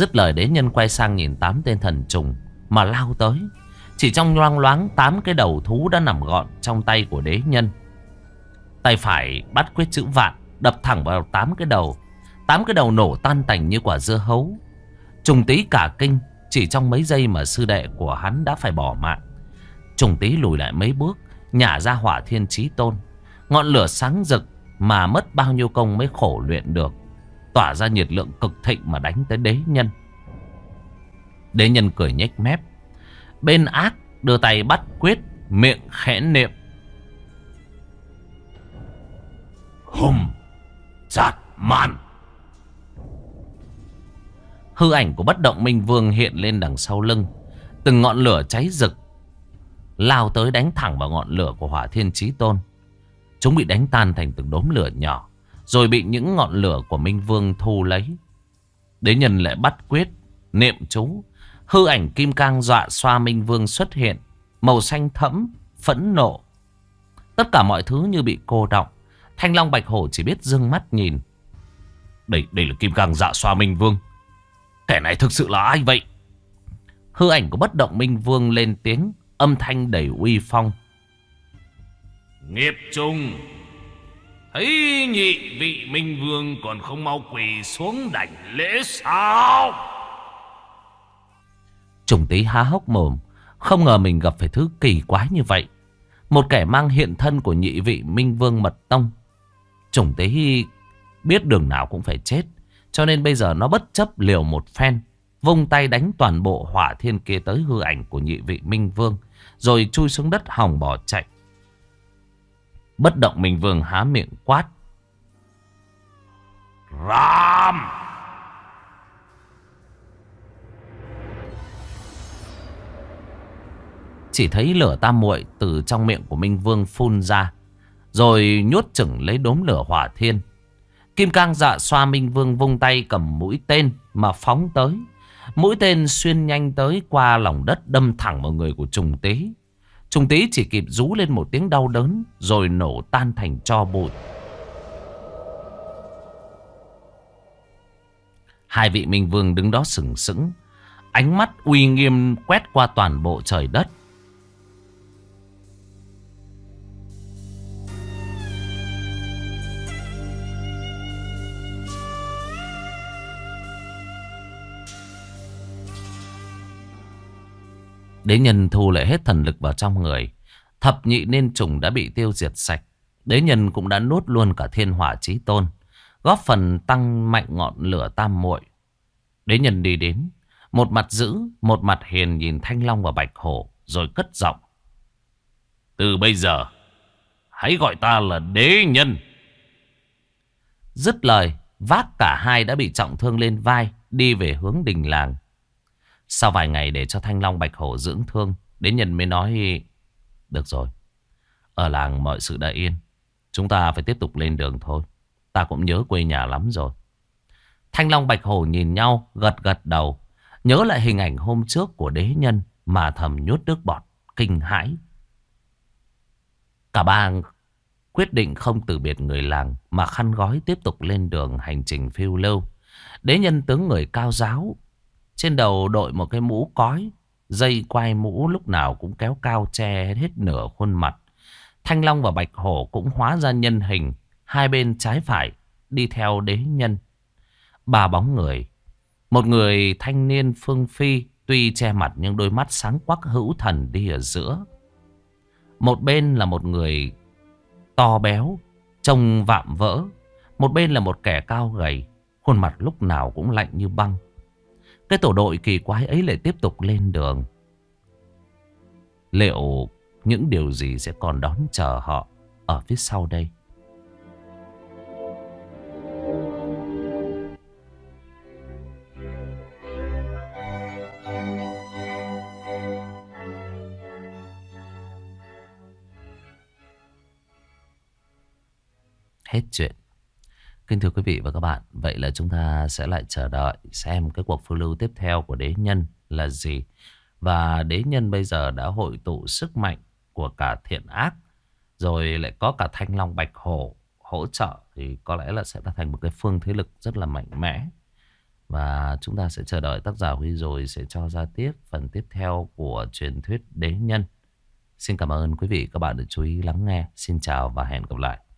Dứt lời đế nhân quay sang nhìn tám tên thần trùng mà lao tới. Chỉ trong loang loáng, tám cái đầu thú đã nằm gọn trong tay của đế nhân. Tay phải bắt quyết chữ vạn, đập thẳng vào tám cái đầu. Tám cái đầu nổ tan tành như quả dưa hấu. Trùng Tý cả kinh, chỉ trong mấy giây mà sư đệ của hắn đã phải bỏ mạng. Trùng Tý lùi lại mấy bước, nhả ra Hỏa Thiên Chí Tôn. Ngọn lửa sáng rực mà mất bao nhiêu công mới khổ luyện được, tỏa ra nhiệt lượng cực thịnh mà đánh tới đế nhân. Đế nhân cười nhếch mép. Bên ác đưa tay bắt quyết, miệng khẽ niệm: Hùng Chát Man. Hư ảnh của Bất Động Minh Vương hiện lên đằng sau lưng. Từng ngọn lửa cháy rực lao tới đánh thẳng vào ngọn lửa của Hỏa Thiên Chí Tôn. Chúng bị đánh tan thành từng đốm lửa nhỏ, rồi bị những ngọn lửa của Minh Vương thu lấy. Đế nhân lại bắt quyết, niệm chú. Hư ảnh kim cang dọa xoa Minh Vương xuất hiện, màu xanh thẫm, phẫn nộ. Tất cả mọi thứ như bị cô đọng. Thanh Long Bạch Hổ chỉ biết dương mắt nhìn. Đây, đây là kim cang dạ xoa Minh Vương. Kẻ này thực sự là ai vậy? Hư ảnh của Bất Động Minh Vương lên tiếng, âm thanh đầy uy phong. Nghiệp trùng, thấy nhị vị Minh Vương còn không mau quỳ xuống đảnh lễ sao? Trùng Tý há hốc mồm, không ngờ mình gặp phải thứ kỳ quái như vậy. Một kẻ mang hiện thân của nhị vị Minh Vương mật tông. Trùng Tý biết đường nào cũng phải chết, cho nên bây giờ nó bất chấp liều một phen, vung tay đánh toàn bộ hỏa thiên kia tới hư ảnh của nhị vị Minh Vương, rồi chui xuống đất hòng bỏ chạy. Bất Động Minh Vương há miệng quát: Ram! Chỉ thấy lửa tam muội từ trong miệng của Minh Vương phun ra, rồi nhốt chừng lấy đốm lửa hỏa thiên. Kim cang dạ xoa Minh Vương vung tay cầm mũi tên mà phóng tới. Mũi tên xuyên nhanh tới qua lòng đất, đâm thẳng vào người của Trùng Tý. Trùng Tý chỉ kịp rú lên một tiếng đau đớn, rồi nổ tan thành tro bụi. Hai vị Minh Vương đứng đó sừng sững, ánh mắt uy nghiêm quét qua toàn bộ trời đất. Đế nhân thu lại hết thần lực vào trong người. Thập nhị nên trùng đã bị tiêu diệt sạch. Đế nhân cũng đã nuốt luôn cả thiên hỏa chí tôn, góp phần tăng mạnh ngọn lửa tam muội. Đế nhân đi đến, một mặt dữ, một mặt hiền nhìn Thanh Long và Bạch Hổ, rồi cất giọng: Từ bây giờ, hãy gọi ta là đế nhân. Dứt lời, vác cả hai đã bị trọng thương lên vai, đi về hướng đình làng. Sau vài ngày để cho Thanh Long Bạch Hổ dưỡng thương, đế nhân mới nói: Được rồi, ở làng mọi sự đã yên, chúng ta phải tiếp tục lên đường thôi. Ta cũng nhớ quê nhà lắm rồi. Thanh Long Bạch Hổ nhìn nhau, gật gật đầu, nhớ lại hình ảnh hôm trước của đế nhân mà thầm nhốt nước bọt kinh hãi. Cả ba quyết định không từ biệt người làng, mà khăn gói tiếp tục lên đường hành trình phiêu lưu. Đế nhân tướng người cao ráo, trên đầu đội một cái mũ cói, dây quai mũ lúc nào cũng kéo cao che hết nửa khuôn mặt. Thanh Long và Bạch Hổ cũng hóa ra nhân hình, hai bên trái phải đi theo đế nhân. Ba bóng người, một người thanh niên phương phi, tuy che mặt nhưng đôi mắt sáng quắc hữu thần đi ở giữa. Một bên là một người to béo, trông vạm vỡ. Một bên là một kẻ cao gầy, khuôn mặt lúc nào cũng lạnh như băng. Cái tổ đội kỳ quái ấy lại tiếp tục lên đường. Liệu những điều gì sẽ còn đón chờ họ ở phía sau đây? Hết chuyện. Kính thưa quý vị và các bạn, vậy là chúng ta sẽ lại chờ đợi xem cái cuộc phiêu lưu tiếp theo của đế nhân là gì. Và đế nhân bây giờ đã hội tụ sức mạnh của cả thiện ác, rồi lại có cả Thanh Long Bạch Hổ hỗ trợ, thì có lẽ là sẽ thành một cái phương thế lực rất là mạnh mẽ. Và chúng ta sẽ chờ đợi tác giả Huy rồi sẽ cho ra tiếp phần tiếp theo của truyền thuyết Đế Nhân. Xin cảm ơn quý vị các bạn đã chú ý lắng nghe. Xin chào và hẹn gặp lại.